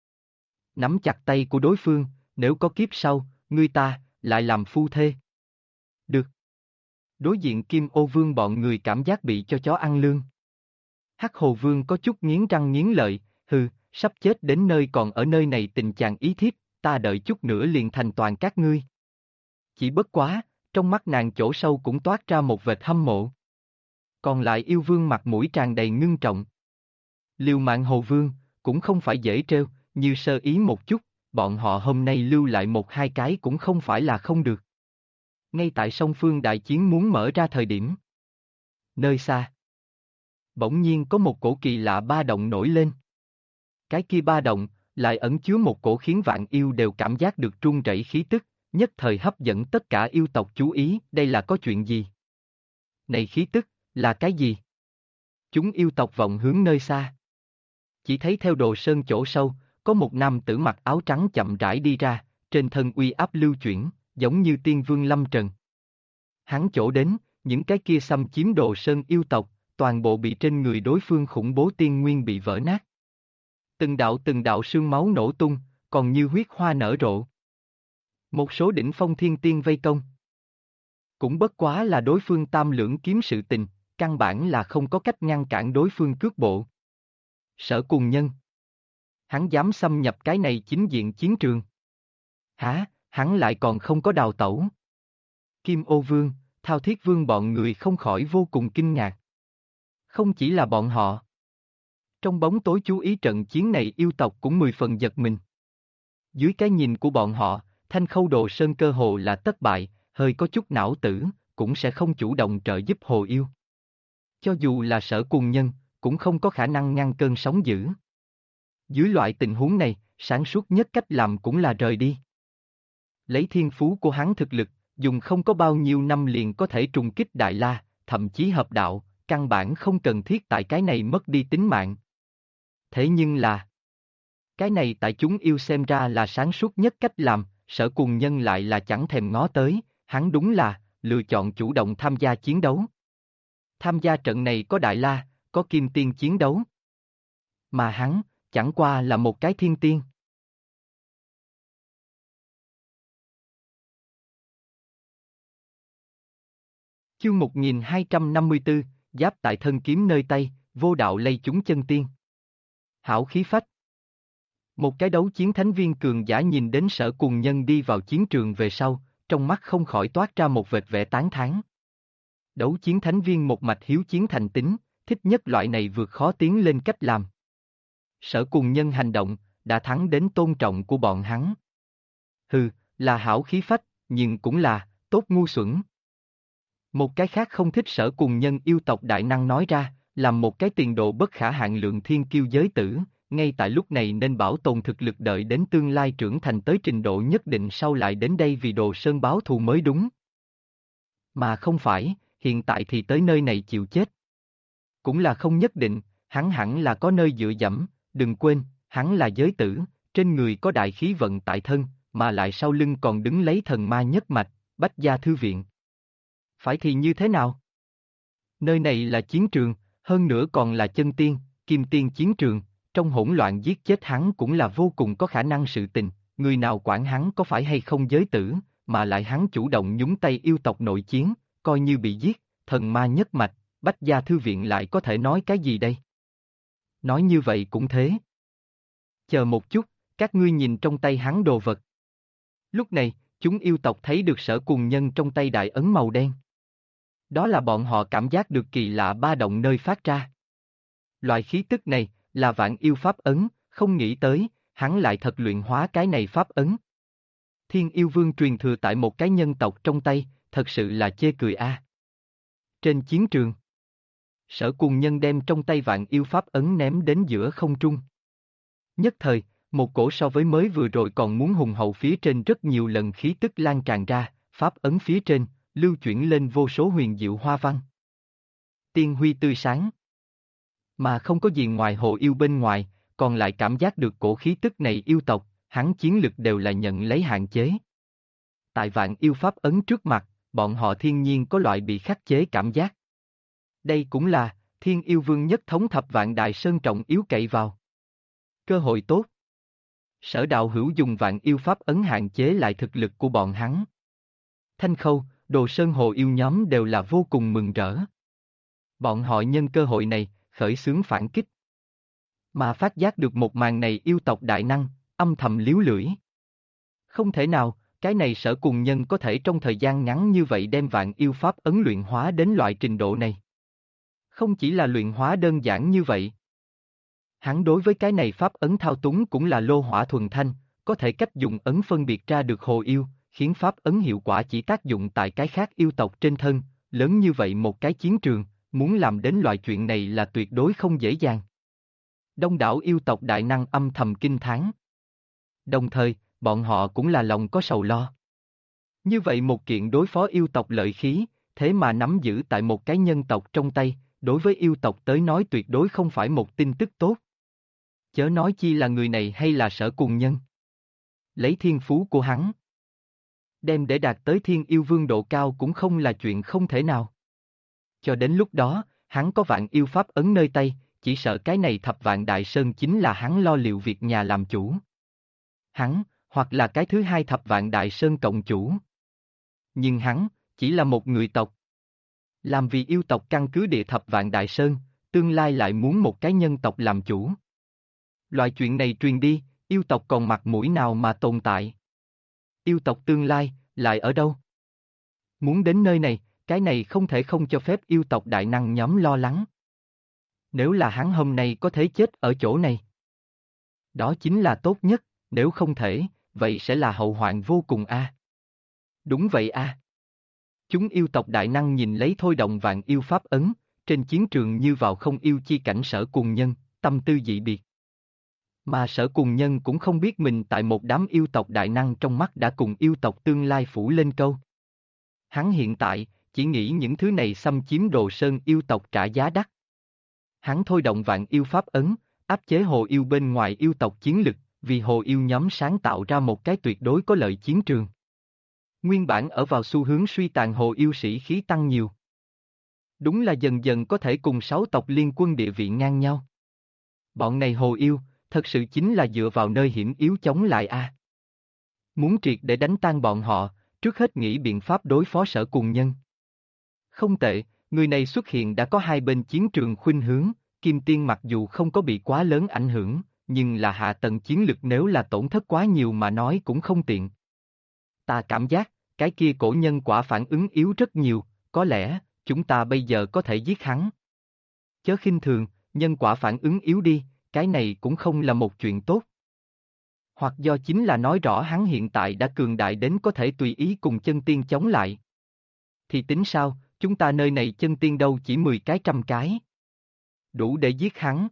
Nắm chặt tay của đối phương, nếu có kiếp sau, ngươi ta, lại làm phu thê. Được. Đối diện Kim Ô Vương bọn người cảm giác bị cho chó ăn lương. Hắc Hồ Vương có chút nghiến răng nghiến lợi, hừ, sắp chết đến nơi còn ở nơi này tình chàng ý thiếp, ta đợi chút nữa liền thành toàn các ngươi. Chỉ bất quá, Trong mắt nàng chỗ sâu cũng toát ra một vệt hâm mộ. Còn lại yêu vương mặt mũi tràn đầy ngưng trọng. Liều mạng Hồ Vương, cũng không phải dễ trêu, như sơ ý một chút, bọn họ hôm nay lưu lại một hai cái cũng không phải là không được. Ngay tại song phương đại chiến muốn mở ra thời điểm. Nơi xa. Bỗng nhiên có một cổ kỳ lạ ba động nổi lên. Cái kia ba động, lại ẩn chứa một cổ khiến vạn yêu đều cảm giác được run rẩy khí tức, nhất thời hấp dẫn tất cả yêu tộc chú ý, đây là có chuyện gì? Này khí tức, là cái gì? Chúng yêu tộc vọng hướng nơi xa. Chỉ thấy theo Đồ Sơn chỗ sâu, có một nam tử mặc áo trắng chậm rãi đi ra, trên thân uy áp lưu chuyển, giống như tiên vương lâm trần. Hắn chỗ đến, những cái kia xâm chiếm Đồ Sơn yêu tộc, toàn bộ bị trên người đối phương khủng bố tiên nguyên bị vỡ nát. Từng đạo sương máu nổ tung, còn như huyết hoa nở rộ. Một số đỉnh phong thiên tiên vây công. Cũng bất quá là đối phương tam lưỡng kiếm sự tình, căn bản là không có cách ngăn cản đối phương cước bộ. Sở Cùng Nhân. Hắn dám xâm nhập cái này chính diện chiến trường. Hả, hắn lại còn không có đào tẩu. Kim Ô Vương, Thao Thiết Vương bọn người không khỏi vô cùng kinh ngạc. Không chỉ là bọn họ. Trong bóng tối chú ý trận chiến này yêu tộc cũng 10 phần giật mình. Dưới cái nhìn của bọn họ, Thanh Khâu Đồ Sơn cơ hồ là thất bại, hơi có chút não tử, cũng sẽ không chủ động trợ giúp Hồ Yêu. Cho dù là Sở Cùng Nhân, cũng không có khả năng ngăn cơn sóng dữ. Dưới loại tình huống này, sáng suốt nhất cách làm cũng là rời đi. Lấy thiên phú của hắn thực lực, dùng không có bao nhiêu năm liền có thể trùng kích Đại La, thậm chí hợp đạo, căn bản không cần thiết tại cái này mất đi tính mạng. Thế nhưng là, cái này tại chúng yêu xem ra là sáng suốt nhất cách làm, Sở Cùng Nhân lại là chẳng thèm ngó tới, hắn đúng là lựa chọn chủ động tham gia chiến đấu. Tham gia trận này có Đại La, có Kim Tiên chiến đấu. Mà hắn, chẳng qua là một cái thiên tiên. Chương 1254, giáp tại thân kiếm nơi tay, vô đạo lây chúng chân tiên. Hảo khí phách. Một cái đấu chiến thánh viên cường giả nhìn đến Sở Cùng Nhân đi vào chiến trường về sau, trong mắt không khỏi toát ra một vệt vẻ tán thán. Đấu chiến thánh viên một mạch hiếu chiến thành tính, thích nhất loại này vượt khó tiến lên cách làm. Sở Cùng Nhân hành động, đã thắng đến tôn trọng của bọn hắn. Hừ, là hảo khí phách, nhưng cũng là, tốt ngu xuẩn. Một cái khác không thích Sở Cùng Nhân yêu tộc đại năng nói ra, làm một cái tiền độ bất khả hạn lượng thiên kiêu giới tử, ngay tại lúc này nên bảo tồn thực lực đợi đến tương lai trưởng thành tới trình độ nhất định sau lại đến đây vì Đồ Sơn báo thù mới đúng. Mà không phải, hiện tại thì tới nơi này chịu chết. Cũng là không nhất định, hắn hẳn là có nơi dựa dẫm, đừng quên, hắn là giới tử, trên người có đại khí vận tại thân, mà lại sau lưng còn đứng lấy thần ma nhất mạch, Bách Gia Thư Viện. Phải thì như thế nào? Nơi này là chiến trường, hơn nữa còn là chân tiên, kim tiên chiến trường, trong hỗn loạn giết chết hắn cũng là vô cùng có khả năng sự tình, người nào quản hắn có phải hay không giới tử, mà lại hắn chủ động nhúng tay yêu tộc nội chiến, coi như bị giết, thần ma nhất mạch, Bách Gia Thư Viện lại có thể nói cái gì đây? Nói như vậy cũng thế. Chờ một chút, các ngươi nhìn trong tay hắn đồ vật. Lúc này, chúng yêu tộc thấy được Sở Cùng Nhân trong tay đại ấn màu đen. Đó là bọn họ cảm giác được kỳ lạ ba động nơi phát ra. Loại khí tức này, là vạn yêu pháp ấn, không nghĩ tới, hắn lại thật luyện hóa cái này pháp ấn. Thiên yêu vương truyền thừa tại một cái nhân tộc trong tay, thật sự là chê cười a. Trên chiến trường, Sở Cùng Nhân đem trong tay vạn yêu pháp ấn ném đến giữa không trung. Nhất thời, một cổ so với mới vừa rồi còn muốn hùng hậu phía trên rất nhiều lần khí tức lan tràn ra, pháp ấn phía trên, lưu chuyển lên vô số huyền diệu hoa văn. Tiên huy tươi sáng. Mà không có gì ngoài Hồ Yêu bên ngoài, còn lại cảm giác được cổ khí tức này yêu tộc, hắn chiến lực đều là nhận lấy hạn chế. Tại vạn yêu pháp ấn trước mặt, bọn họ thiên nhiên có loại bị khắc chế cảm giác. Đây cũng là, Thiên Yêu Vương nhất thống thập vạn đại sơn trọng yếu cậy vào. Cơ hội tốt. Sở Đạo Hữu dùng vạn yêu pháp ấn hạn chế lại thực lực của bọn hắn. Thanh Khâu, Đồ Sơn Hồ Yêu nhóm đều là vô cùng mừng rỡ. Bọn họ nhân cơ hội này, khởi xướng phản kích. Mà phát giác được một màn này yêu tộc đại năng, âm thầm líu lưỡi. Không thể nào, Cái này Sở Cùng Nhân có thể trong thời gian ngắn như vậy đem vạn yêu pháp ấn luyện hóa đến loại trình độ này. Không chỉ là luyện hóa đơn giản như vậy. Hắn đối với cái này pháp ấn thao túng cũng là lô hỏa thuần thanh, có thể cách dùng ấn phân biệt ra được hồ yêu, khiến pháp ấn hiệu quả chỉ tác dụng tại cái khác yêu tộc trên thân, lớn như vậy một cái chiến trường, muốn làm đến loại chuyện này là tuyệt đối không dễ dàng. Đông đảo yêu tộc đại năng âm thầm kinh thán. Đồng thời, bọn họ cũng là lòng có sầu lo. Như vậy một kiện đối phó yêu tộc lợi khí, thế mà nắm giữ tại một cái nhân tộc trong tay, đối với yêu tộc tới nói tuyệt đối không phải một tin tức tốt. Chớ nói chi là người này hay là Sở Cùng Nhân. Lấy thiên phú của hắn, đem để đạt tới thiên yêu vương độ cao cũng không là chuyện không thể nào. Cho đến lúc đó, hắn có vạn yêu pháp ấn nơi tay, chỉ sợ cái này thập vạn đại sơn chính là hắn lo liệu việc nhà làm chủ. Hắn, hoặc là cái thứ hai thập vạn đại sơn cộng chủ. Nhưng hắn, chỉ là một người tộc. Làm vì yêu tộc căn cứ địa thập vạn đại sơn, tương lai lại muốn một cái nhân tộc làm chủ. Loại chuyện này truyền đi, yêu tộc còn mặt mũi nào mà tồn tại? Yêu tộc tương lai, lại ở đâu? Muốn đến nơi này, cái này không thể không cho phép yêu tộc đại năng nhóm lo lắng. Nếu là hắn hôm nay có thể chết ở chỗ này, đó chính là tốt nhất, nếu không thể, vậy sẽ là hậu hoạn vô cùng a. Đúng vậy a. Chúng yêu tộc đại năng nhìn lấy thôi động vạn yêu pháp ấn, trên chiến trường như vào không yêu chi cảnh Sở Cùng Nhân, tâm tư dị biệt. Mà Sở Cùng Nhân cũng không biết mình tại một đám yêu tộc đại năng trong mắt đã cùng yêu tộc tương lai phủ lên câu. Hắn hiện tại, chỉ nghĩ những thứ này xâm chiếm Đồ Sơn yêu tộc trả giá đắt. Hắn thôi động vạn yêu pháp ấn, áp chế hồ yêu bên ngoài yêu tộc chiến lực, vì hồ yêu nhóm sáng tạo ra một cái tuyệt đối có lợi chiến trường. Nguyên bản ở vào xu hướng suy tàn hồ yêu sĩ khí tăng nhiều. Đúng là dần dần có thể cùng 6 tộc liên quân địa vị ngang nhau. Bọn này hồ yêu, thật sự chính là dựa vào nơi hiểm yếu chống lại a. Muốn triệt để đánh tan bọn họ, trước hết nghĩ biện pháp đối phó Sở Cùng Nhân. Không tệ, người này xuất hiện đã có hai bên chiến trường khuynh hướng, Kim Tiên mặc dù không có bị quá lớn ảnh hưởng, nhưng là hạ tầng chiến lực nếu là tổn thất quá nhiều mà nói cũng không tiện. Ta cảm giác, cái kia cổ nhân quả phản ứng yếu rất nhiều, có lẽ, chúng ta bây giờ có thể giết hắn. Chớ khinh thường, nhân quả phản ứng yếu đi, cái này cũng không là một chuyện tốt. Hoặc do chính là nói rõ hắn hiện tại đã cường đại đến có thể tùy ý cùng chân tiên chống lại. Thì tính sao, chúng ta nơi này chân tiên đâu chỉ 10 cái 100 cái. Đủ để giết hắn.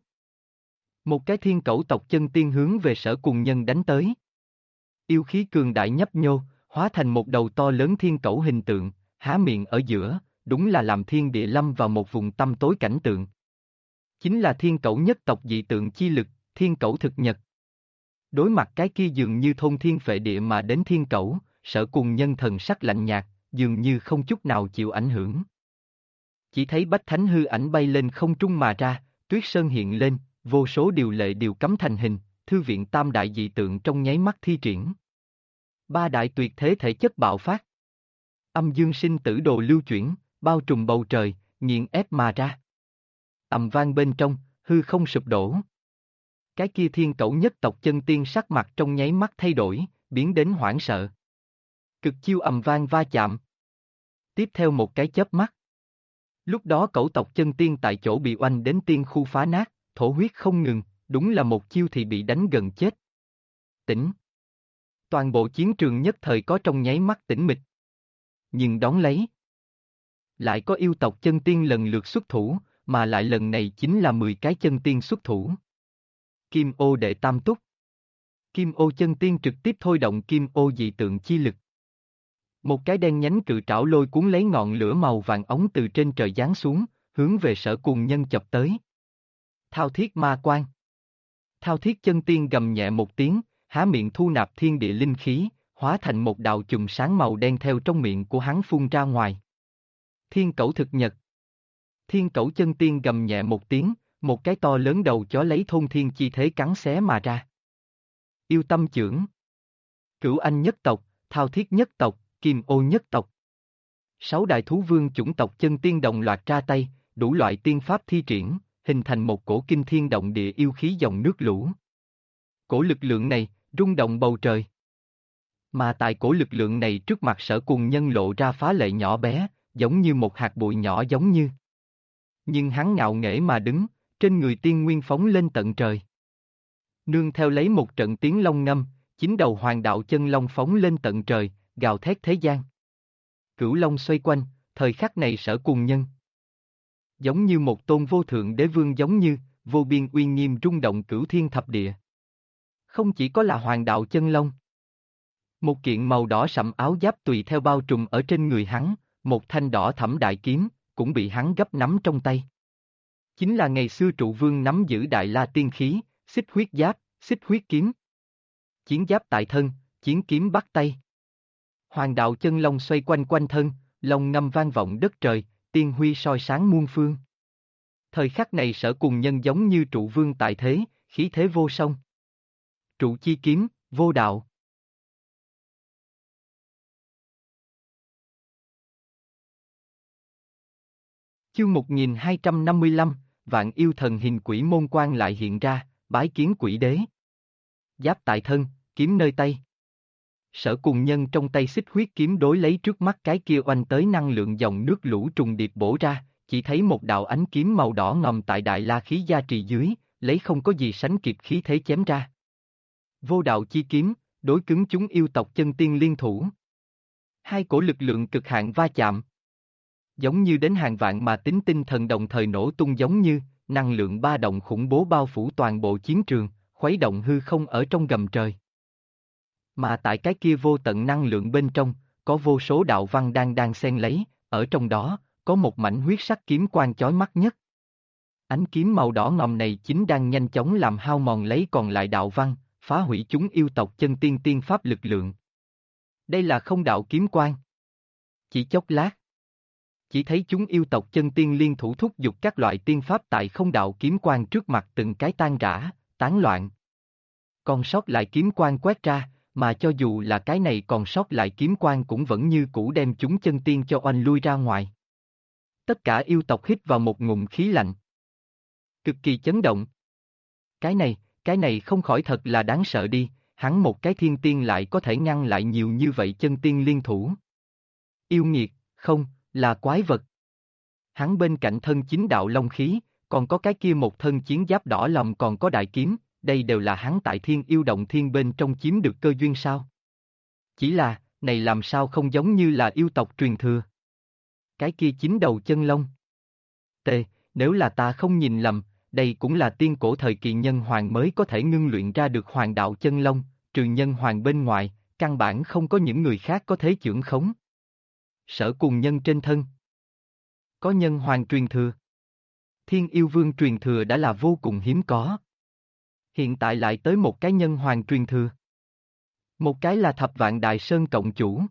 Một cái thiên cẩu tộc chân tiên hướng về Sở Cùng Nhân đánh tới. Yêu khí cường đại nhấp nhô, hóa thành một đầu to lớn thiên cẩu hình tượng, há miệng ở giữa, đúng là làm thiên địa lâm vào một vùng tăm tối cảnh tượng. Chính là thiên cẩu nhất tộc dị tượng chi lực, thiên cẩu thực nhật. Đối mặt cái kia dường như thôn thiên phệ địa mà đến thiên cẩu, Sở Cùng Nhân thần sắc lạnh nhạt, dường như không chút nào chịu ảnh hưởng. Chỉ thấy bách thánh hư ảnh bay lên không trung mà ra, tuyết sơn hiện lên, vô số điều lệ điều cấm thành hình, thư viện tam đại dị tượng trong nháy mắt thi triển. Ba đại tuyệt thế thể chất bạo phát. Âm dương sinh tử đồ lưu chuyển, bao trùm bầu trời, nghiền ép mà ra. Ầm vang bên trong, hư không sụp đổ. Cái kia thiên cẩu nhất tộc chân tiên sắc mặt trong nháy mắt thay đổi, biến đến hoảng sợ. Cực chiêu ầm vang va chạm. Tiếp theo một cái chớp mắt. Lúc đó cẩu tộc chân tiên tại chỗ bị oanh đến tiên khu phá nát, thổ huyết không ngừng, đúng là một chiêu thì bị đánh gần chết. Tĩnh. Toàn bộ chiến trường nhất thời có trong nháy mắt tĩnh mịch. Nhưng đón lấy. Lại có yêu tộc chân tiên lần lượt xuất thủ, mà lại lần này chính là 10 cái chân tiên xuất thủ. Kim ô đệ tam túc. Kim ô chân tiên trực tiếp thôi động kim ô dị tượng chi lực. Một cái đen nhánh cự trảo lôi cuốn lấy ngọn lửa màu vàng ống từ trên trời giáng xuống, hướng về Sở Cùng Nhân chập tới. Thao thiết ma quan. Thao thiết chân tiên gầm nhẹ một tiếng, há miệng thu nạp thiên địa linh khí, hóa thành một đạo chùm sáng màu đen theo trong miệng của hắn phun ra ngoài. Thiên cẩu thực nhật. Thiên cẩu chân tiên gầm nhẹ một tiếng, một cái to lớn đầu chó lấy thôn thiên chi thế cắn xé mà ra. Yêu tâm chưởng. Cửu anh nhất tộc, thao thiết nhất tộc, kim ô nhất tộc. 6 đại thú vương chủng tộc chân tiên đồng loạt ra tay, đủ loại tiên pháp thi triển, hình thành một cổ kinh thiên động địa yêu khí dòng nước lũ. Cổ lực lượng này, rung động bầu trời. Mà tại cổ lực lượng này trước mặt Sở Cùng Nhân lộ ra phá lệ nhỏ bé, giống như một hạt bụi nhỏ giống như. Nhưng hắn ngạo nghễ mà đứng, trên người tiên nguyên phóng lên tận trời. Nương theo lấy một trận tiếng long ngâm, chín đầu hoàng đạo chân long phóng lên tận trời, gào thét thế gian. Cửu long xoay quanh, thời khắc này Sở Cùng Nhân giống như một tôn vô thượng đế vương, giống như vô biên uy nghiêm rung động cửu thiên thập địa. Không chỉ có là hoàng đạo chân long. Một kiện màu đỏ sẫm áo giáp tùy theo bao trùm ở trên người hắn, một thanh đỏ thẫm đại kiếm, cũng bị hắn gấp nắm trong tay. Chính là ngày xưa trụ vương nắm giữ đại la tiên khí, xích huyết giáp, xích huyết kiếm. Chiến giáp tại thân, chiến kiếm bắt tay. Hoàng đạo chân long xoay quanh quanh thân, long ngâm vang vọng đất trời, tiên huy soi sáng muôn phương. Thời khắc này Sở Cùng Nhân giống như trụ vương tại thế, khí thế vô song. Trụ chi kiếm, vô đạo. Chương 1255, Vạn Yêu Thần hình quỷ môn quan lại hiện ra, bái kiến quỷ đế. Giáp tại thân, kiếm nơi tay. Sở Cùng Nhân trong tay xích huyết kiếm đối lấy trước mắt cái kia oanh tới năng lượng dòng nước lũ trùng điệp bổ ra, chỉ thấy một đạo ánh kiếm màu đỏ ngòm tại đại la khí gia trì dưới, lấy không có gì sánh kịp khí thế chém ra. Vô đạo chi kiếm, đối cứng chúng yêu tộc chân tiên liên thủ. Hai cổ lực lượng cực hạn va chạm. Giống như đến hàng vạn mà tính tinh thần đồng thời nổ tung, giống như năng lượng ba động khủng bố bao phủ toàn bộ chiến trường, khuấy động hư không ở trong gầm trời. Mà tại cái kia vô tận năng lượng bên trong, có vô số đạo văn đang xen lấy, ở trong đó, có một mảnh huyết sắc kiếm quang chói mắt nhất. Ánh kiếm màu đỏ ngòm này chính đang nhanh chóng làm hao mòn lấy còn lại đạo văn, phá hủy chúng yêu tộc chân tiên tiên pháp lực lượng. Đây là không đạo kiếm quang. Chỉ chốc lát, chỉ thấy chúng yêu tộc chân tiên liên thủ thúc giục các loại tiên pháp tại không đạo kiếm quang trước mặt từng cái tan rã, tán loạn. Còn sót lại kiếm quang quét ra, mà cho dù là cái này còn sót lại kiếm quang cũng vẫn như cũ đem chúng chân tiên cho oanh lui ra ngoài. Tất cả yêu tộc hít vào một ngụm khí lạnh. Cực kỳ chấn động. Cái này không khỏi thật là đáng sợ đi, hắn một cái thiên tiên lại có thể ngăn lại nhiều như vậy chân tiên liên thủ. Yêu nghiệt, không, là quái vật. Hắn bên cạnh thân chính đạo long khí, còn có cái kia một thân chiến giáp đỏ lòng, còn có đại kiếm, đây đều là hắn tại Thiên Yêu Động Thiên bên trong chiếm được cơ duyên sao? Chỉ là, này làm sao không giống như là yêu tộc truyền thừa? Cái kia chín đầu chân long. Nếu là ta không nhìn lầm, đây cũng là tiên cổ thời kỳ nhân hoàng mới có thể ngưng luyện ra được hoàng đạo chân long, trừ nhân hoàng bên ngoài, căn bản không có những người khác có thể chưởng khống. Sở Cùng Nhân trên thân có nhân hoàng truyền thừa. Thiên Yêu Vương truyền thừa đã là vô cùng hiếm có. Hiện tại lại tới một cái nhân hoàng truyền thừa. Một cái là Thập Vạn Đại Sơn cộng chủ.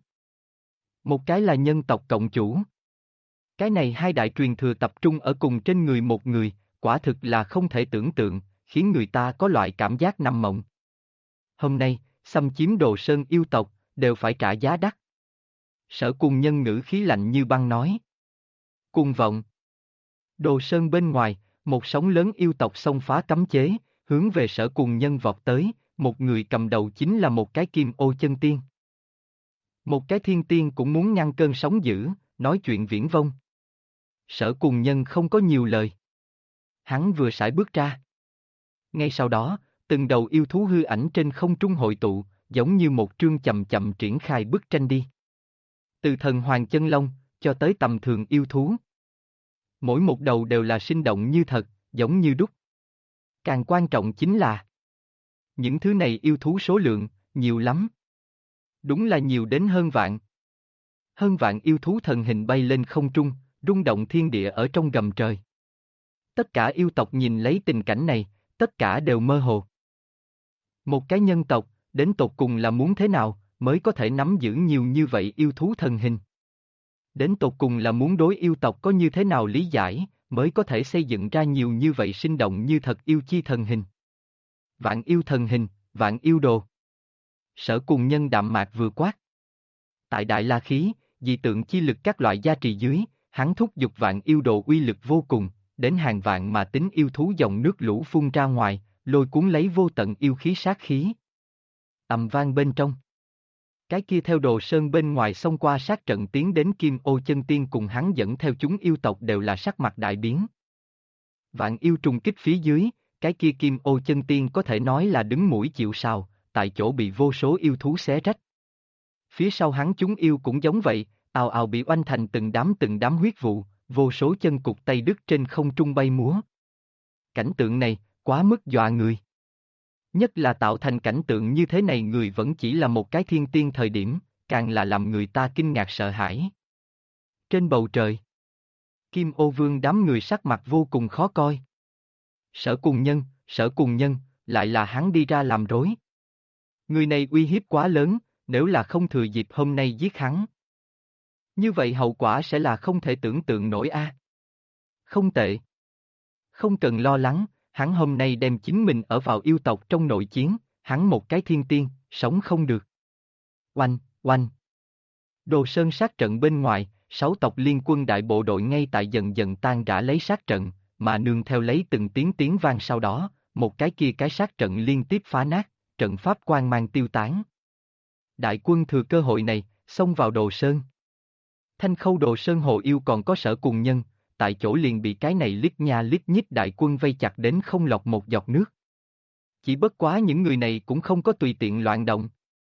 Một cái là nhân tộc cộng chủ. Cái này hai đại truyền thừa tập trung ở cùng trên người một người, quả thực là không thể tưởng tượng, khiến người ta có loại cảm giác nằm mộng. Hôm nay, xâm chiếm Đồ Sơn yêu tộc, đều phải trả giá đắt. Sở Cùng Nhân ngữ khí lạnh như băng nói. Cuồng vọng. Đồ Sơn bên ngoài, một sóng lớn yêu tộc xông phá cấm chế, hướng về Sở Cùng Nhân vọt tới, một người cầm đầu chính là một cái kim ô chân tiên. Một cái thiên tiên cũng muốn ngăn cơn sóng dữ, nói chuyện viển vông. Sở Cùng Nhân không có nhiều lời. Hắn vừa sải bước ra. Ngay sau đó, từng đầu yêu thú hư ảnh trên không trung hội tụ, giống như một chương chậm chậm triển khai bức tranh đi. Từ thần hoàng chân long, cho tới tầm thường yêu thú. Mỗi một đầu đều là sinh động như thật, giống như đúc. Càng quan trọng chính là những thứ này yêu thú số lượng, nhiều lắm. Đúng là nhiều đến hơn vạn. Hơn vạn yêu thú thần hình bay lên không trung, rung động thiên địa ở trong gầm trời. Tất cả yêu tộc nhìn lấy tình cảnh này, tất cả đều mơ hồ. Một cái nhân tộc, đến tột cùng là muốn thế nào, mới có thể nắm giữ nhiều như vậy yêu thú thần hình? Đến tột cùng là muốn đối yêu tộc có như thế nào lý giải, mới có thể xây dựng ra nhiều như vậy sinh động như thật yêu chi thần hình? Vạn yêu thần hình, vạn yêu đồ. Sở Cùng Nhân đạm mạc vừa quát. Tại Đại La Khí, dị tượng chi lực các loại gia trì dưới, hắn thúc giục vạn yêu đồ uy lực vô cùng, đến hàng vạn mà tính yêu thú dòng nước lũ phun ra ngoài, lôi cuốn lấy vô tận yêu khí sát khí. Ầm vang bên trong. Cái kia theo Đồ Sơn bên ngoài xông qua sát trận tiến đến Kim Ô Chân Tiên cùng hắn dẫn theo chúng yêu tộc đều là sắc mặt đại biến. Vạn yêu trùng kích phía dưới, cái kia Kim Ô Chân Tiên có thể nói là đứng mũi chịu sào, tại chỗ bị vô số yêu thú xé rách. Phía sau hắn chúng yêu cũng giống vậy, ào ào bị oanh thành từng đám huyết vụ, vô số chân cụt tay đứt trên không trung bay múa. Cảnh tượng này, quá mức dọa người. Nhất là tạo thành cảnh tượng như thế này người vẫn chỉ là một cái thiên tiên thời điểm, càng là làm người ta kinh ngạc sợ hãi. Trên bầu trời, Kim Ô Vương đám người sắc mặt vô cùng khó coi. Sở cùng nhân, lại là hắn đi ra làm rối. Người này uy hiếp quá lớn, nếu là không thừa dịp hôm nay giết hắn. Như vậy hậu quả sẽ là không thể tưởng tượng nổi a. Không tệ. Không cần lo lắng, hắn hôm nay đem chính mình ở vào yêu tộc trong nội chiến, hắn một cái thiên tiên, sống không được. Oanh, oanh. Đồ Sơn sát trận bên ngoài, 6 tộc liên quân đại bộ đội ngay tại dần dần tan rã lấy sát trận, mà nương theo lấy từng tiếng vang sau đó, một cái kia cái sát trận liên tiếp phá nát, trận pháp quang mang tiêu tán. Đại quân thừa cơ hội này, xông vào Đồ Sơn. Thanh Khâu Đồ Sơn hồ yêu còn có Sở cùng nhân, tại chỗ liền bị cái này lít nha lít nhít đại quân vây chặt đến không lọt một giọt nước. Chỉ bất quá những người này cũng không có tùy tiện loạn động.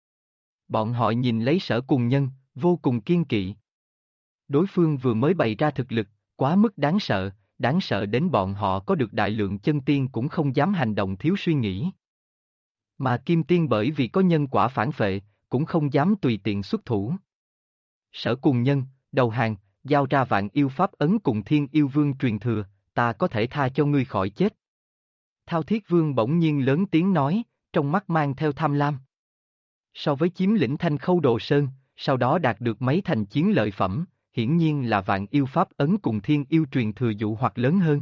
Bọn họ nhìn lấy Sở cùng nhân, vô cùng kiên kỵ. Đối phương vừa mới bày ra thực lực, quá mức đáng sợ đến bọn họ có được đại lượng chân tiên cũng không dám hành động thiếu suy nghĩ. Mà Kim Tiên bởi vì có nhân quả phản phệ, cũng không dám tùy tiện xuất thủ. Sở cùng nhân, đầu hàng, giao ra vạn yêu pháp ấn cùng thiên yêu vương truyền thừa, ta có thể tha cho ngươi khỏi chết. Thao Thiết Vương bỗng nhiên lớn tiếng nói, trong mắt mang theo tham lam. So với chiếm lĩnh Thanh Khâu Đồ Sơn, sau đó đạt được mấy thành chiến lợi phẩm, hiển nhiên là vạn yêu pháp ấn cùng thiên yêu truyền thừa dụ hoặc lớn hơn.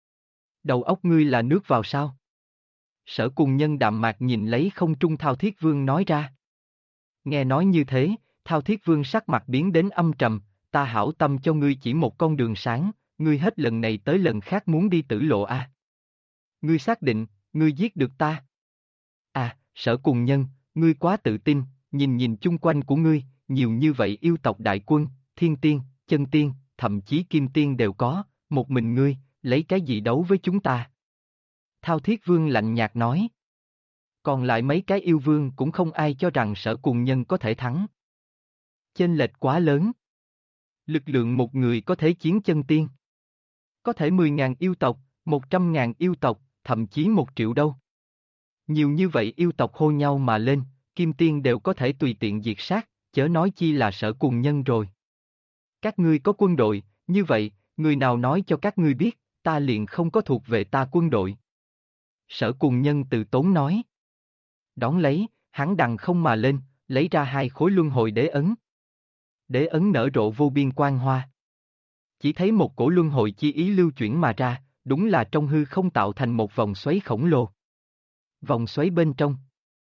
Đầu óc ngươi là nước vào sao? Sở cùng nhân đạm mạc nhìn lấy không trung Thao Thiết Vương nói ra. Nghe nói như thế, Thao Thiết Vương sắc mặt biến đến âm trầm, ta hảo tâm cho ngươi chỉ một con đường sáng, ngươi hết lần này tới lần khác muốn đi tử lộ à? Ngươi xác định, ngươi giết được ta? À, Sở cùng nhân, ngươi quá tự tin, nhìn chung quanh của ngươi, nhiều như vậy yêu tộc đại quân, thiên tiên, chân tiên, thậm chí kim tiên đều có, một mình ngươi, lấy cái gì đấu với chúng ta? Thao Thiết Vương lạnh nhạt nói. Còn lại mấy cái yêu vương cũng không ai cho rằng Sở cùng nhân có thể thắng. Chênh lệch quá lớn. Lực lượng một người có thể chiến chân tiên. Có thể 10.000 yêu tộc, 100.000 yêu tộc, thậm chí 1 triệu đâu. Nhiều như vậy yêu tộc hô nhau mà lên, kim tiên đều có thể tùy tiện diệt sát, chớ nói chi là Sở cùng nhân rồi. Các ngươi có quân đội, như vậy, người nào nói cho các ngươi biết, ta liền không có thuộc về ta quân đội. Sở cùng nhân từ tốn nói. Đón lấy, hắn đằng không mà lên, lấy ra 2 khối luân hồi đế ấn. Đế ấn nở rộ vô biên quang hoa. Chỉ thấy một cổ luân hồi chi ý lưu chuyển mà ra, đúng là trong hư không tạo thành một vòng xoáy khổng lồ. Vòng xoáy bên trong.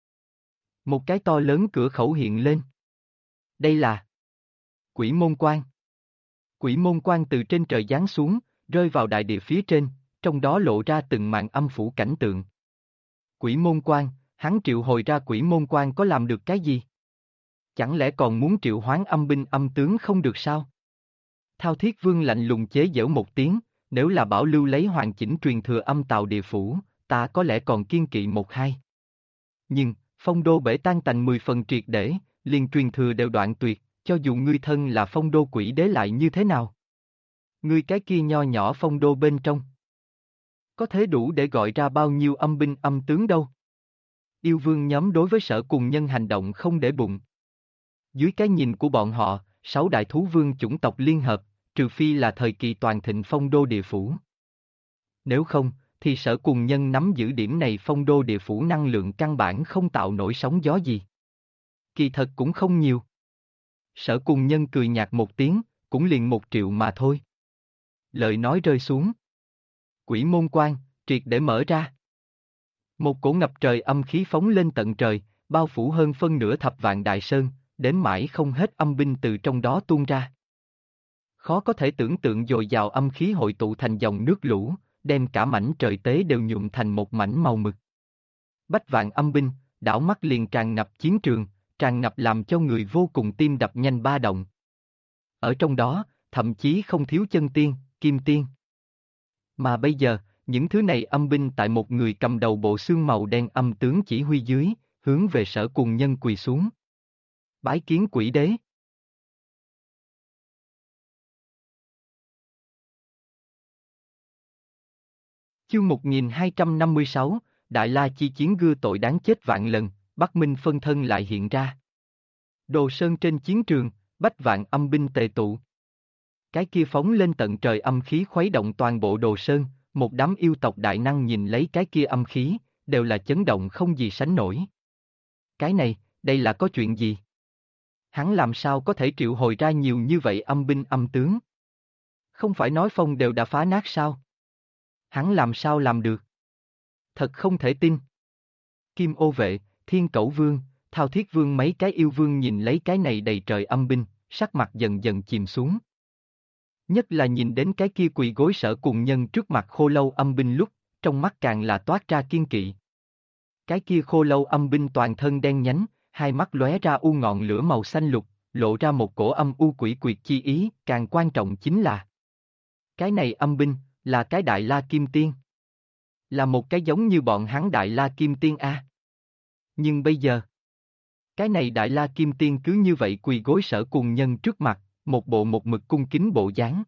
Một cái to lớn cửa khẩu hiện lên. Đây là Quỷ Môn Quan. Quỷ Môn Quan từ trên trời giáng xuống, rơi vào đại địa phía trên, trong đó lộ ra từng màn âm phủ cảnh tượng. Quỷ Môn Quan, hắn triệu hồi ra Quỷ Môn Quan có làm được cái gì? Chẳng lẽ còn muốn triệu hoán âm binh âm tướng không được sao? Thao Thiết Vương lạnh lùng chế giễu một tiếng, nếu là bảo lưu lấy hoàn chỉnh truyền thừa âm tào địa phủ, ta có lẽ còn kiên kỵ 1-2. Nhưng, phong đô bể tan tành 10 phần triệt để, liền truyền thừa đều đoạn tuyệt, cho dù ngươi thân là phong đô quỷ đế lại như thế nào? Ngươi cái kia nho nhỏ phong đô bên trong. Có thể đủ để gọi ra bao nhiêu âm binh âm tướng đâu? Yêu vương nhóm đối với Sở cùng nhân hành động không để bụng. Dưới cái nhìn của bọn họ, 6 đại thú vương chủng tộc liên hợp, trừ phi là thời kỳ toàn thịnh phong đô địa phủ. Nếu không, thì Sở cùng nhân nắm giữ điểm này phong đô địa phủ năng lượng căn bản không tạo nổi sóng gió gì. Kỳ thật cũng không nhiều. Sở cùng nhân cười nhạt một tiếng, cũng liền 1 triệu mà thôi. Lời nói rơi xuống. Quỷ Môn Quan, triệt để mở ra. Một cổ ngập trời âm khí phóng lên tận trời, bao phủ hơn phân nửa thập vạn đại sơn, đến mãi không hết âm binh từ trong đó tuôn ra. Khó có thể tưởng tượng dồi dào âm khí hội tụ thành dòng nước lũ, đem cả mảnh trời tế đều nhuộm thành một mảnh màu mực. Bách vạn âm binh, đảo mắt liền tràn ngập chiến trường, tràn ngập làm cho người vô cùng tim đập nhanh ba động. Ở trong đó, thậm chí không thiếu chân tiên, kim tiên. Mà bây giờ, những thứ này âm binh tại một người cầm đầu bộ xương màu đen âm tướng chỉ huy dưới, hướng về Sở Cùng Nhân quỳ xuống. Bái kiến quỷ đế. Chương 1256, Đại La chi chiến gưa tội đáng chết vạn lần, Bắc Minh phân thân lại hiện ra. Đồ Sơn trên chiến trường, bách vạn âm binh tề tụ. Cái kia phóng lên tận trời âm khí khuấy động toàn bộ Đồ Sơn, một đám yêu tộc đại năng nhìn lấy cái kia âm khí, đều là chấn động không gì sánh nổi. Cái này, đây là có chuyện gì? Hắn làm sao có thể triệu hồi ra nhiều như vậy âm binh âm tướng? Không phải nói phong đều đã phá nát sao? Hắn làm sao làm được? Thật không thể tin. Kim Ô Vệ, Thiên Cẩu Vương, Thao Thiết Vương mấy cái yêu vương nhìn lấy cái này đầy trời âm binh, sắc mặt dần dần chìm xuống. Nhất là nhìn đến cái kia quỳ gối Sở Cùng Nhân trước mặt khô lâu âm binh lúc, trong mắt càng là toát ra kiên kỵ. Cái kia khô lâu âm binh toàn thân đen nhánh, hai mắt lóe ra u ngọn lửa màu xanh lục, lộ ra một cổ âm u quỷ quyệt chi ý, càng quan trọng chính là cái này âm binh, là cái Đại La Kim Tiên. Là một cái giống như bọn hắn Đại La Kim Tiên A. Nhưng bây giờ, cái này Đại La Kim Tiên cứ như vậy quỳ gối Sở Cùng Nhân trước mặt, một bộ một mực cung kính bộ dáng.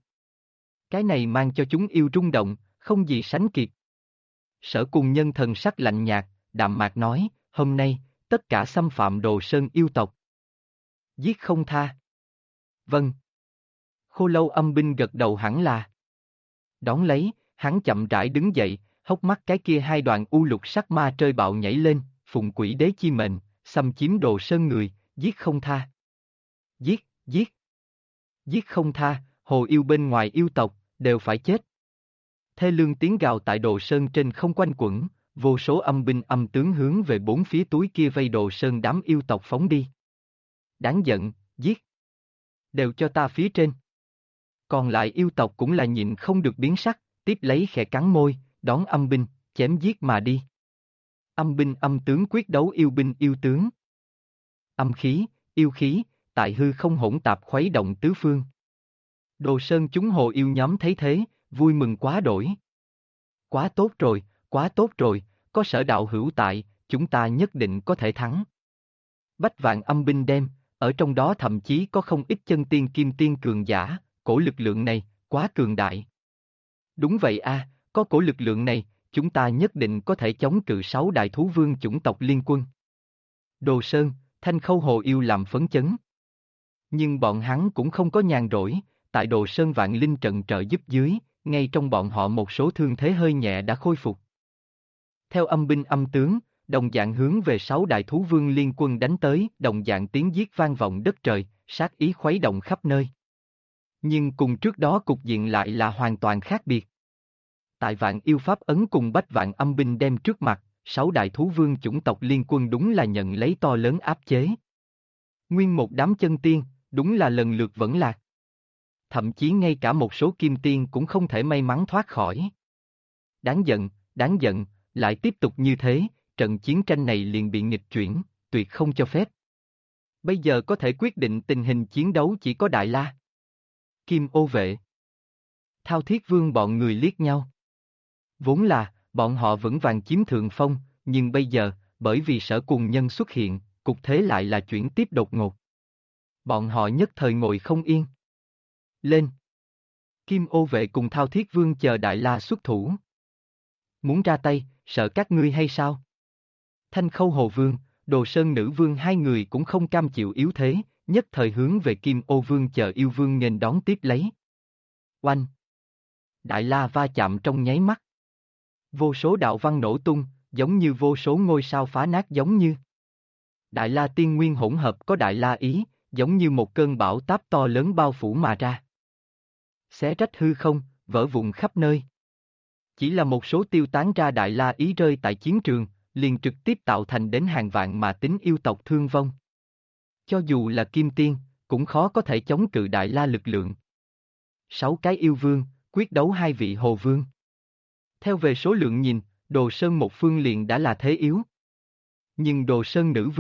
Cái này mang cho chúng yêu rung động, không gì sánh kịp. Sở Cùng Nhân thần sắc lạnh nhạt, đạm mạc nói, hôm nay, tất cả xâm phạm Đồ Sơn yêu tộc. Giết không tha. Vâng. Khô lâu âm binh gật đầu hẳn là. Đón lấy, hắn chậm rãi đứng dậy, hốc mắt cái kia hai đoàn u lục sắc ma trơi bạo nhảy lên, phụng quỷ đế chi mệnh, xâm chiếm Đồ Sơn người, giết không tha. Giết, giết. Giết không tha, hồ yêu bên ngoài yêu tộc, đều phải chết. Thê lương tiếng gào tại Đồ Sơn trên không quanh quẩn, vô số âm binh âm tướng hướng về bốn phía túi kia vây Đồ Sơn đám yêu tộc phóng đi. Đáng giận, giết. Đều cho ta phía trên. Còn lại yêu tộc cũng là nhịn không được biến sắc, tiếp lấy khẽ cắn môi, đón âm binh, chém giết mà đi. Âm binh âm tướng quyết đấu yêu binh yêu tướng. Âm khí, yêu khí, tại hư không hỗn tạp khuấy động tứ phương. Đồ Sơn chúng hồ yêu nhóm thấy thế, vui mừng quá đổi. Quá tốt rồi, có Sở đạo hữu tại, chúng ta nhất định có thể thắng. Bách vạn âm binh đem, ở trong đó thậm chí có không ít chân tiên kim tiên cường giả, cổ lực lượng này, quá cường đại. Đúng vậy a, có cổ lực lượng này, chúng ta nhất định có thể chống cự 6 đại thú vương chủng tộc liên quân. Đồ Sơn, Thanh Khâu hồ yêu làm phấn chấn. Nhưng bọn hắn cũng không có nhàn rỗi, tại Đồ Sơn vạn linh trận trợ giúp dưới, ngay trong bọn họ một số thương thế hơi nhẹ đã khôi phục. Theo âm binh âm tướng, đồng dạng hướng về 6 đại thú vương liên quân đánh tới, đồng dạng tiếng giết vang vọng đất trời, sát ý khuấy động khắp nơi. Nhưng cùng trước đó cục diện lại là hoàn toàn khác biệt. Tại vạn yêu pháp ấn cùng bách vạn âm binh đem trước mặt, 6 đại thú vương chủng tộc liên quân đúng là nhận lấy to lớn áp chế. Nguyên một đám chân tiên, đúng là lần lượt vẫn lạc. Thậm chí ngay cả một số kim tiên cũng không thể may mắn thoát khỏi. Đáng giận, lại tiếp tục như thế, trận chiến tranh này liền bị nghịch chuyển, tuyệt không cho phép. Bây giờ có thể quyết định tình hình chiến đấu chỉ có Đại La. Kim Ô Vệ, Thao Thiết Vương bọn người liếc nhau. Vốn là, bọn họ vững vàng chiếm thượng phong, nhưng bây giờ, bởi vì Sở Cùng Nhân xuất hiện, cục thế lại là chuyển tiếp đột ngột. Bọn họ nhất thời ngồi không yên. Lên! Kim Ô Vệ cùng Thao Thiết Vương chờ Đại La xuất thủ. Muốn ra tay, sợ các ngươi hay sao? Thanh Khâu Hồ Vương, Đồ Sơn Nữ Vương hai người cũng không cam chịu yếu thế, nhất thời hướng về Kim Ô Vương chờ yêu vương nghênh đón tiếp lấy. Oanh! Đại La va chạm trong nháy mắt. Vô số đạo văn nổ tung, giống như vô số ngôi sao phá nát giống như. Đại La tiên nguyên hỗn hợp có Đại La ý, giống như một cơn bão táp to lớn bao phủ mà ra. Xé rách hư không, vỡ vụn khắp nơi. Chỉ là một số tiêu tán ra Đại La ý rơi tại chiến trường, liền trực tiếp tạo thành đến hàng vạn mà tính yêu tộc thương vong. Cho dù là kim tiên, cũng khó có thể chống cự Đại La lực lượng. 6 cái yêu vương, quyết đấu 2 vị hồ vương. Theo về số lượng nhìn, Đồ Sơn một phương liền đã là thế yếu. Nhưng Đồ Sơn Nữ Vương,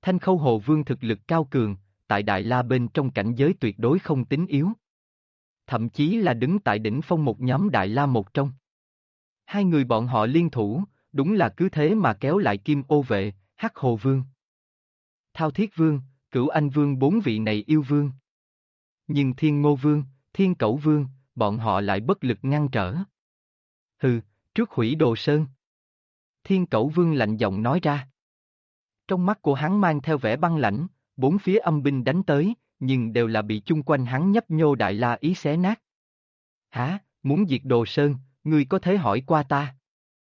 Thanh Khâu Hồ Vương thực lực cao cường, tại Đại La bên trong cảnh giới tuyệt đối không tính yếu. Thậm chí là đứng tại đỉnh phong một nhóm Đại La một trong. Hai người bọn họ liên thủ, đúng là cứ thế mà kéo lại Kim Ô Vệ, Hắc Hồ Vương, Thao Thiết Vương, Cửu Anh Vương, bốn vị này yêu vương. Nhưng Thiên Ngô Vương, Thiên Cẩu Vương, bọn họ lại bất lực ngăn trở. Hừ, trước hủy Đồ Sơn. Thiên Cẩu Vương lạnh giọng nói ra. Trong mắt của hắn mang theo vẻ băng lãnh, bốn phía âm binh đánh tới, nhưng đều là bị chung quanh hắn nhấp nhô Đại La ý xé nát. Hả, muốn diệt Đồ Sơn, ngươi có thể hỏi qua ta?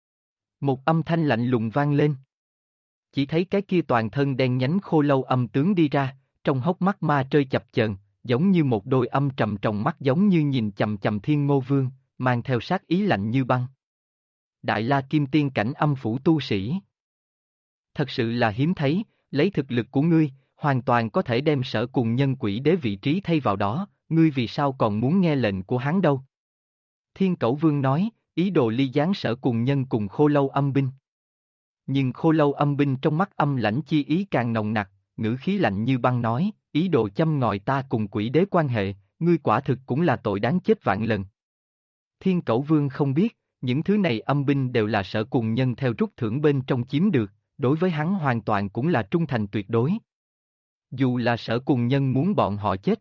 Một âm thanh lạnh lùng vang lên. Chỉ thấy cái kia toàn thân đen nhánh khô lâu âm tướng đi ra, trong hốc mắt ma trơi chập chờn, giống như một đôi âm trầm tròng mắt giống như nhìn chằm chằm Thiên Ngô Vương, mang theo sát ý lạnh như băng. Đại La Kim Tiên cảnh âm phủ tu sĩ. Thật sự là hiếm thấy, lấy thực lực của ngươi, hoàn toàn có thể đem Sở Cùng Nhân Quỷ Đế vị trí thay vào đó, ngươi vì sao còn muốn nghe lệnh của hắn đâu? Thiên Cẩu Vương nói, ý đồ ly gián Sở Cùng Nhân cùng Khô Lâu âm binh. Nhưng Khô Lâu âm binh trong mắt âm lãnh chi ý càng nồng nặc, ngữ khí lạnh như băng nói, ý đồ châm ngòi ta cùng Quỷ Đế quan hệ, ngươi quả thực cũng là tội đáng chết vạn lần. Thiên Cẩu Vương không biết, những thứ này âm binh đều là Sở Cùng Nhân theo rút thưởng bên trong chiếm được, đối với hắn hoàn toàn cũng là trung thành tuyệt đối. Dù là Sở Cùng Nhân muốn bọn họ chết,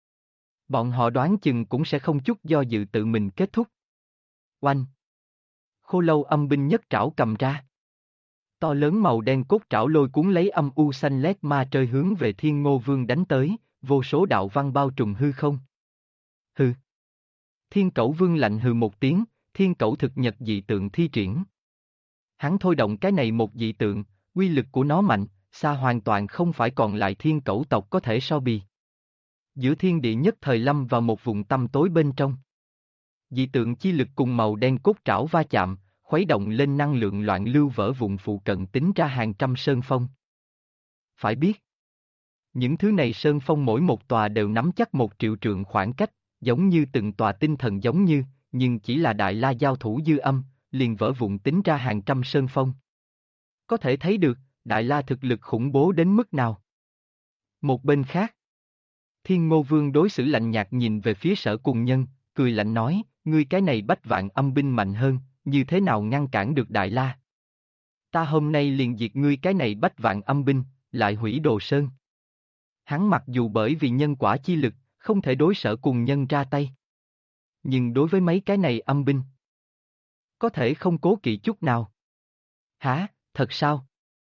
bọn họ đoán chừng cũng sẽ không chút do dự tự mình kết thúc. Oanh! Khô Lâu âm binh nhất trảo cầm ra. To lớn màu đen cốt trảo lôi cuốn lấy âm u xanh lét ma trời hướng về Thiên Ngô Vương đánh tới, vô số đạo văn bao trùm hư không. Hừ! Thiên Cẩu Vương lạnh hừ một tiếng, Thiên Cẩu thực nhật dị tượng thi triển. Hắn thôi động cái này một dị tượng, uy lực của nó mạnh, xa hoàn toàn không phải còn lại Thiên Cẩu tộc có thể so bì. Giữa thiên địa nhất thời lâm vào một vùng tăm tối bên trong. Dị tượng chi lực cùng màu đen cốt trảo va chạm, khuấy động lên năng lượng loạn lưu vỡ vụn phụ cận tính ra hàng trăm sơn phong. Phải biết, những thứ này sơn phong mỗi một tòa đều nắm chắc 1 triệu trượng khoảng cách, giống như từng tòa tinh thần giống như, nhưng chỉ là Đại La giao thủ dư âm, liền vỡ vụn tính ra hàng trăm sơn phong. Có thể thấy được, Đại La thực lực khủng bố đến mức nào. Một bên khác, Thiên Ngô Vương đối xử lạnh nhạt nhìn về phía Sở Cùng Nhân, cười lạnh nói, ngươi cái này bách vạn âm binh mạnh hơn, như thế nào ngăn cản được Đại La? Ta hôm nay liền diệt ngươi cái này bách vạn âm binh, lại hủy Đồ Sơn. Hắn mặc dù bởi vì nhân quả chi lực, không thể đối Sở Cùng Nhân ra tay. Nhưng đối với mấy cái này âm binh, có thể không cố kỵ chút nào. Hả, thật sao?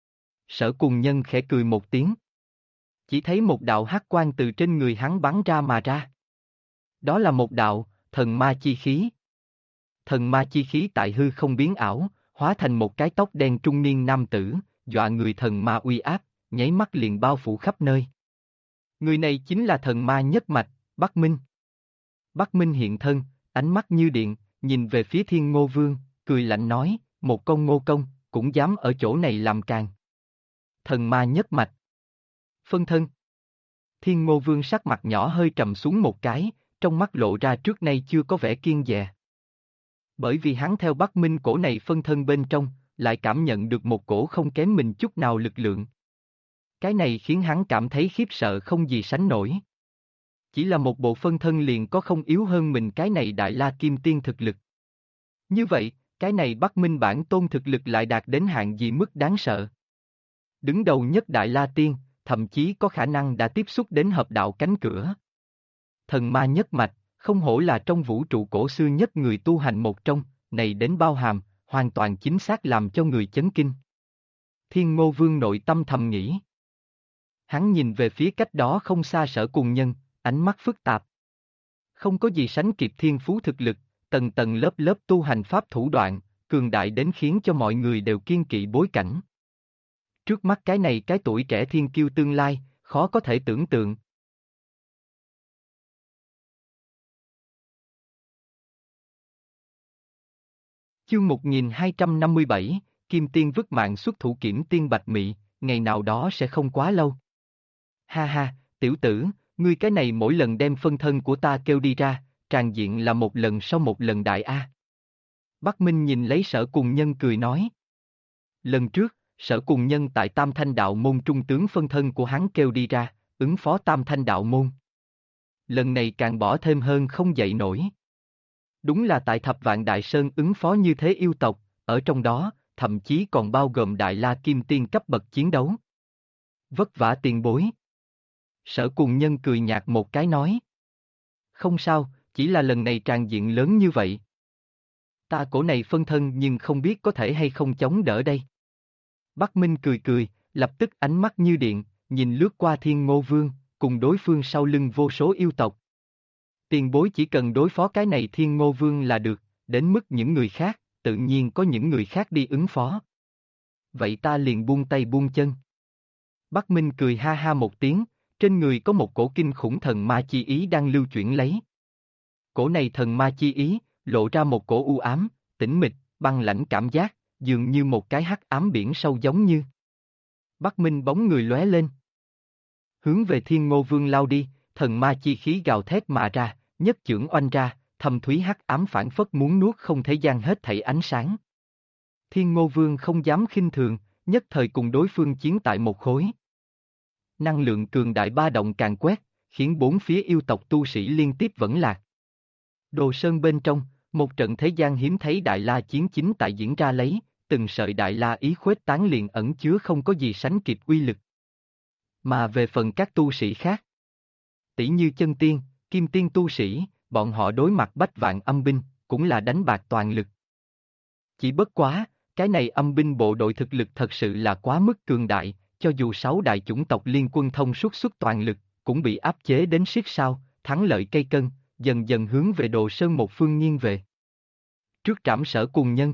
Sở Cùng Nhân khẽ cười một tiếng. Chỉ thấy một đạo hắc quang từ trên người hắn bắn ra mà ra. Đó là một đạo, thần ma chi khí. Thần ma chi khí tại hư không biến ảo, hóa thành một cái tóc đen trung niên nam tử, dọa người thần ma uy áp, nháy mắt liền bao phủ khắp nơi. Người này chính là thần ma nhất mạch, Bắc Minh. Bắc Minh hiện thân, ánh mắt như điện, nhìn về phía Thiên Ngô Vương, cười lạnh nói, một con ngô công, cũng dám ở chỗ này làm càn. Thần ma nhất mạch. Phân thân. Thiên Ngô Vương sắc mặt nhỏ hơi trầm xuống một cái, trong mắt lộ ra trước nay chưa có vẻ kiêng dè. Bởi vì hắn theo Bắc Minh cổ này phân thân bên trong, lại cảm nhận được một cổ không kém mình chút nào lực lượng. Cái này khiến hắn cảm thấy khiếp sợ không gì sánh nổi. Chỉ là một bộ phân thân liền có không yếu hơn mình cái này Đại La Kim Tiên thực lực. Như vậy, cái này Bắc Minh bản tôn thực lực lại đạt đến hạng gì mức đáng sợ. Đứng đầu nhất Đại La Tiên, thậm chí có khả năng đã tiếp xúc đến hợp đạo cánh cửa. Thần ma nhất mạch, không hổ là trong vũ trụ cổ xưa nhất người tu hành một trong, này đến bao hàm, hoàn toàn chính xác làm cho người chấn kinh. Thiên Ngô Vương nội tâm thầm nghĩ. Hắn nhìn về phía cách đó không xa Sở Cùng Nhân, ánh mắt phức tạp. Không có gì sánh kịp thiên phú thực lực, tầng tầng lớp lớp tu hành pháp thủ đoạn, cường đại đến khiến cho mọi người đều kiêng kỵ bối cảnh. Trước mắt cái này cái tuổi trẻ thiên kiêu tương lai, khó có thể tưởng tượng. Chương 1257, Kim Tiên vứt mạng xuất thủ kiểm tiên bạch mị, ngày nào đó sẽ không quá lâu. Ha ha, tiểu tử, ngươi cái này mỗi lần đem phân thân của ta kêu đi ra, tràn diện là một lần sau một lần đại A. Bắc Minh nhìn lấy Sở Cùng Nhân cười nói. Lần trước, Sở Cùng Nhân tại Tam Thanh Đạo Môn trung tướng phân thân của hắn kêu đi ra, ứng phó Tam Thanh Đạo Môn. Lần này càng bỏ thêm hơn không dậy nổi. Đúng là tại Thập Vạn Đại Sơn ứng phó như thế yêu tộc, ở trong đó, thậm chí còn bao gồm Đại La Kim Tiên cấp bậc chiến đấu. Vất vả tiền bối. Sở Cùng Nhân cười nhạt một cái nói. Không sao, chỉ là lần này tràn diện lớn như vậy. Ta cổ này phân thân nhưng không biết có thể hay không chống đỡ đây. Bắc Minh cười cười, lập tức ánh mắt như điện, nhìn lướt qua Thiên Ngô Vương, cùng đối phương sau lưng vô số yêu tộc. Tiền bối chỉ cần đối phó cái này Thiên Ngô Vương là được, đến mức những người khác, tự nhiên có những người khác đi ứng phó. Vậy ta liền buông tay buông chân. Bắc Minh cười ha ha một tiếng, trên người có một cổ kinh khủng thần ma chi ý đang lưu chuyển lấy. Cổ này thần ma chi ý, lộ ra một cổ u ám, tĩnh mịch, băng lãnh cảm giác, dường như một cái hắc ám biển sâu giống như. Bắc Minh bóng người lóe lên. Hướng về Thiên Ngô Vương lao đi, thần ma chi khí gào thét mà ra, nhất chưởng oanh ra, thâm thúy hắc ám phản phất muốn nuốt không thể gian hết thảy ánh sáng. Thiên Ngô Vương không dám khinh thường, nhất thời cùng đối phương chiến tại một khối. Năng lượng cường đại ba động càng quét, khiến bốn phía yêu tộc tu sĩ liên tiếp vẫn lạc. Đồ Sơn bên trong, một trận thế gian hiếm thấy Đại La chiến chính tại diễn ra lấy, từng sợi Đại La ý khuếch tán liền ẩn chứa không có gì sánh kịp uy lực. Mà về phần các tu sĩ khác, tỷ như chân tiên, kim tiên tu sĩ, bọn họ đối mặt bách vạn âm binh, cũng là đánh bạc toàn lực. Chỉ bất quá, cái này âm binh bộ đội thực lực thật sự là quá mức cường đại, cho dù 6 đại chủng tộc liên quân thông xuất toàn lực, cũng bị áp chế đến siết sao, thắng lợi cây cân, dần dần hướng về Đồ Sơn một phương nghiêng về. Trước trảm Sở Cùng Nhân,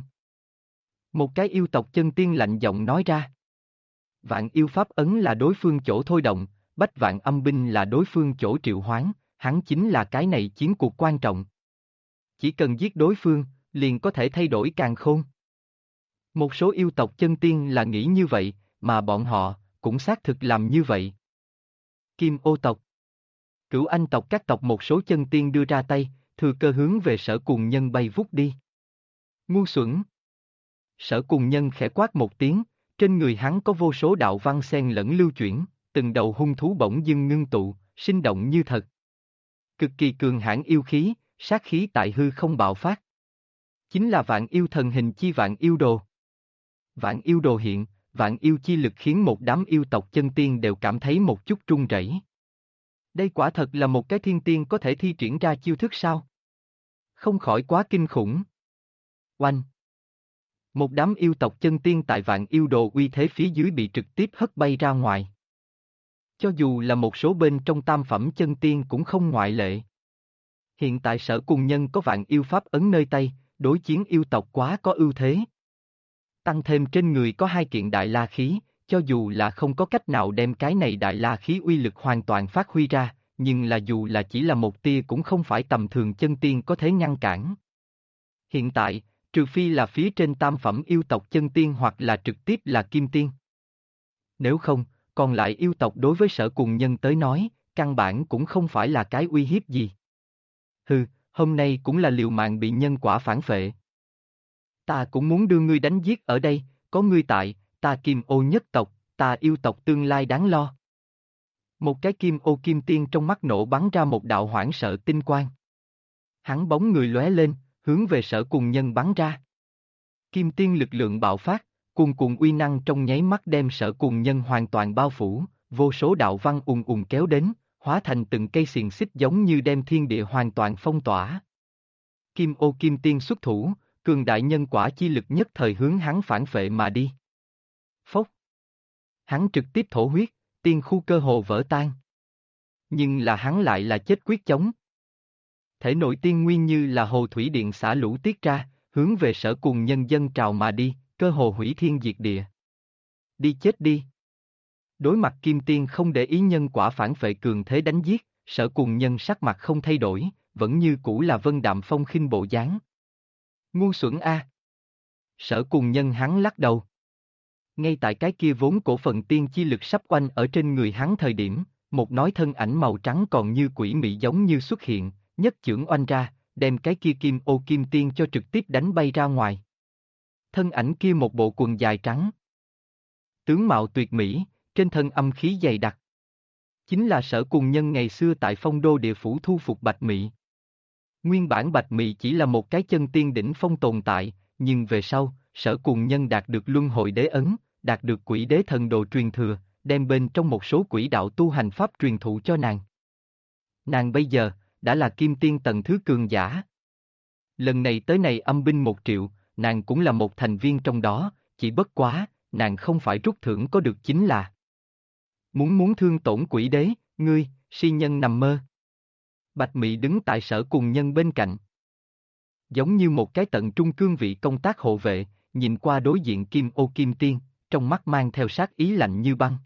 một cái yêu tộc chân tiên lạnh giọng nói ra. Vạn yêu pháp ấn là đối phương chỗ thôi động, bách vạn âm binh là đối phương chỗ triệu hoán, hắn chính là cái này chiến cuộc quan trọng. Chỉ cần giết đối phương, liền có thể thay đổi càn khôn. Một số yêu tộc chân tiên là nghĩ như vậy, mà bọn họ cũng xác thực làm như vậy. Kim Ô tộc, Cửu Anh tộc, các tộc một số chân tiên đưa ra tay, thừa cơ hướng về Sở Cùng Nhân bay vút đi. Ngu xuẩn! Sở Cùng Nhân khẽ quát một tiếng, trên người hắn có vô số đạo văn xen lẫn lưu chuyển, từng đầu hung thú bỗng dưng ngưng tụ, sinh động như thật. Cực kỳ cường hãn yêu khí, sát khí tại hư không bạo phát. Chính là vạn yêu thần hình chi vạn yêu đồ. Vạn yêu đồ hiện, vạn yêu chi lực khiến một đám yêu tộc chân tiên đều cảm thấy một chút run rẩy. Đây quả thật là một cái thiên tiên có thể thi triển ra chiêu thức sao? Không khỏi quá kinh khủng. Oanh! Một đám yêu tộc chân tiên tại vạn yêu đồ uy thế phía dưới bị trực tiếp hất bay ra ngoài. Cho dù là một số bên trong tam phẩm chân tiên cũng không ngoại lệ. Hiện tại Sở Cùng Nhân có vạn yêu pháp ấn nơi tay, đối chiến yêu tộc quá có ưu thế. Tăng thêm trên người có 2 kiện đại la khí, cho dù là không có cách nào đem cái này đại la khí uy lực hoàn toàn phát huy ra, nhưng là dù là chỉ là một tia cũng không phải tầm thường chân tiên có thể ngăn cản. Hiện tại, trừ phi là phía trên tam phẩm yêu tộc chân tiên hoặc là trực tiếp là kim tiên. Nếu không, còn lại yêu tộc đối với Sở Cùng Nhân tới nói, căn bản cũng không phải là cái uy hiếp gì. Hừ, hôm nay cũng là liều mạng bị nhân quả phản phệ. Ta cũng muốn đưa ngươi đánh giết ở đây, có ngươi tại, ta Kim Ô nhất tộc, ta yêu tộc tương lai đáng lo. Một cái Kim Ô kim tiên trong mắt nổ bắn ra một đạo hoảng sợ tinh quang. Hắn bóng người lóe lên, hướng về Sở Cùng Nhân bắn ra. Kim tiên lực lượng bạo phát, cuồn cuộn uy năng trong nháy mắt đem Sở Cùng Nhân hoàn toàn bao phủ, vô số đạo văn ùn ùn kéo đến, hóa thành từng cây xiềng xích giống như đem thiên địa hoàn toàn phong tỏa. Kim Ô kim tiên xuất thủ, cường đại nhân quả chi lực nhất thời hướng hắn phản phệ mà đi. Phốc! Hắn trực tiếp thổ huyết, tiên khu cơ hồ vỡ tan. Nhưng là hắn lại là chết quyết chống. Thể nội tiên nguyên như là hồ thủy điện xả lũ tiết ra, hướng về Sở Cùng Nhân dân trào mà đi, cơ hồ hủy thiên diệt địa. Đi chết đi! Đối mặt Kim Tiên không để ý nhân quả phản phệ cường thế đánh giết, Sở Cùng Nhân sắc mặt không thay đổi, vẫn như cũ là vân đạm phong khinh bộ dáng. Ngu xuẩn a! Sở Cùng Nhân hắn lắc đầu. Ngay tại cái kia vốn cổ phần tiên chi lực sắp oanh ở trên người hắn thời điểm, một nói thân ảnh màu trắng còn như quỷ mị giống như xuất hiện, nhất chưởng oanh ra, đem cái kia Kim Ô kim tiên cho trực tiếp đánh bay ra ngoài. Thân ảnh kia một bộ quần dài trắng. Tướng mạo tuyệt mỹ, trên thân âm khí dày đặc. Chính là Sở Cùng Nhân ngày xưa tại Phong Đô địa phủ thu phục Bạch Mị. Nguyên bản Bạch Mị chỉ là một cái chân tiên đỉnh phong tồn tại, nhưng về sau, Sở Cùng Nhân đạt được luân hồi đế ấn, đạt được quỷ đế thần đồ truyền thừa, đem bên trong một số quỷ đạo tu hành pháp truyền thụ cho nàng. Nàng bây giờ, đã là kim tiên tầng thứ cường giả. Lần này tới này âm binh 1 triệu, nàng cũng là một thành viên trong đó, chỉ bất quá, nàng không phải rút thưởng có được chính là muốn thương tổn quỷ đế, ngươi, si nhân nằm mơ. Bạch Mị đứng tại Sở Cùng Nhân bên cạnh. Giống như một cái tận trung cương vị công tác hộ vệ, nhìn qua đối diện Kim Ô Kim Tiên, trong mắt mang theo sát ý lạnh như băng.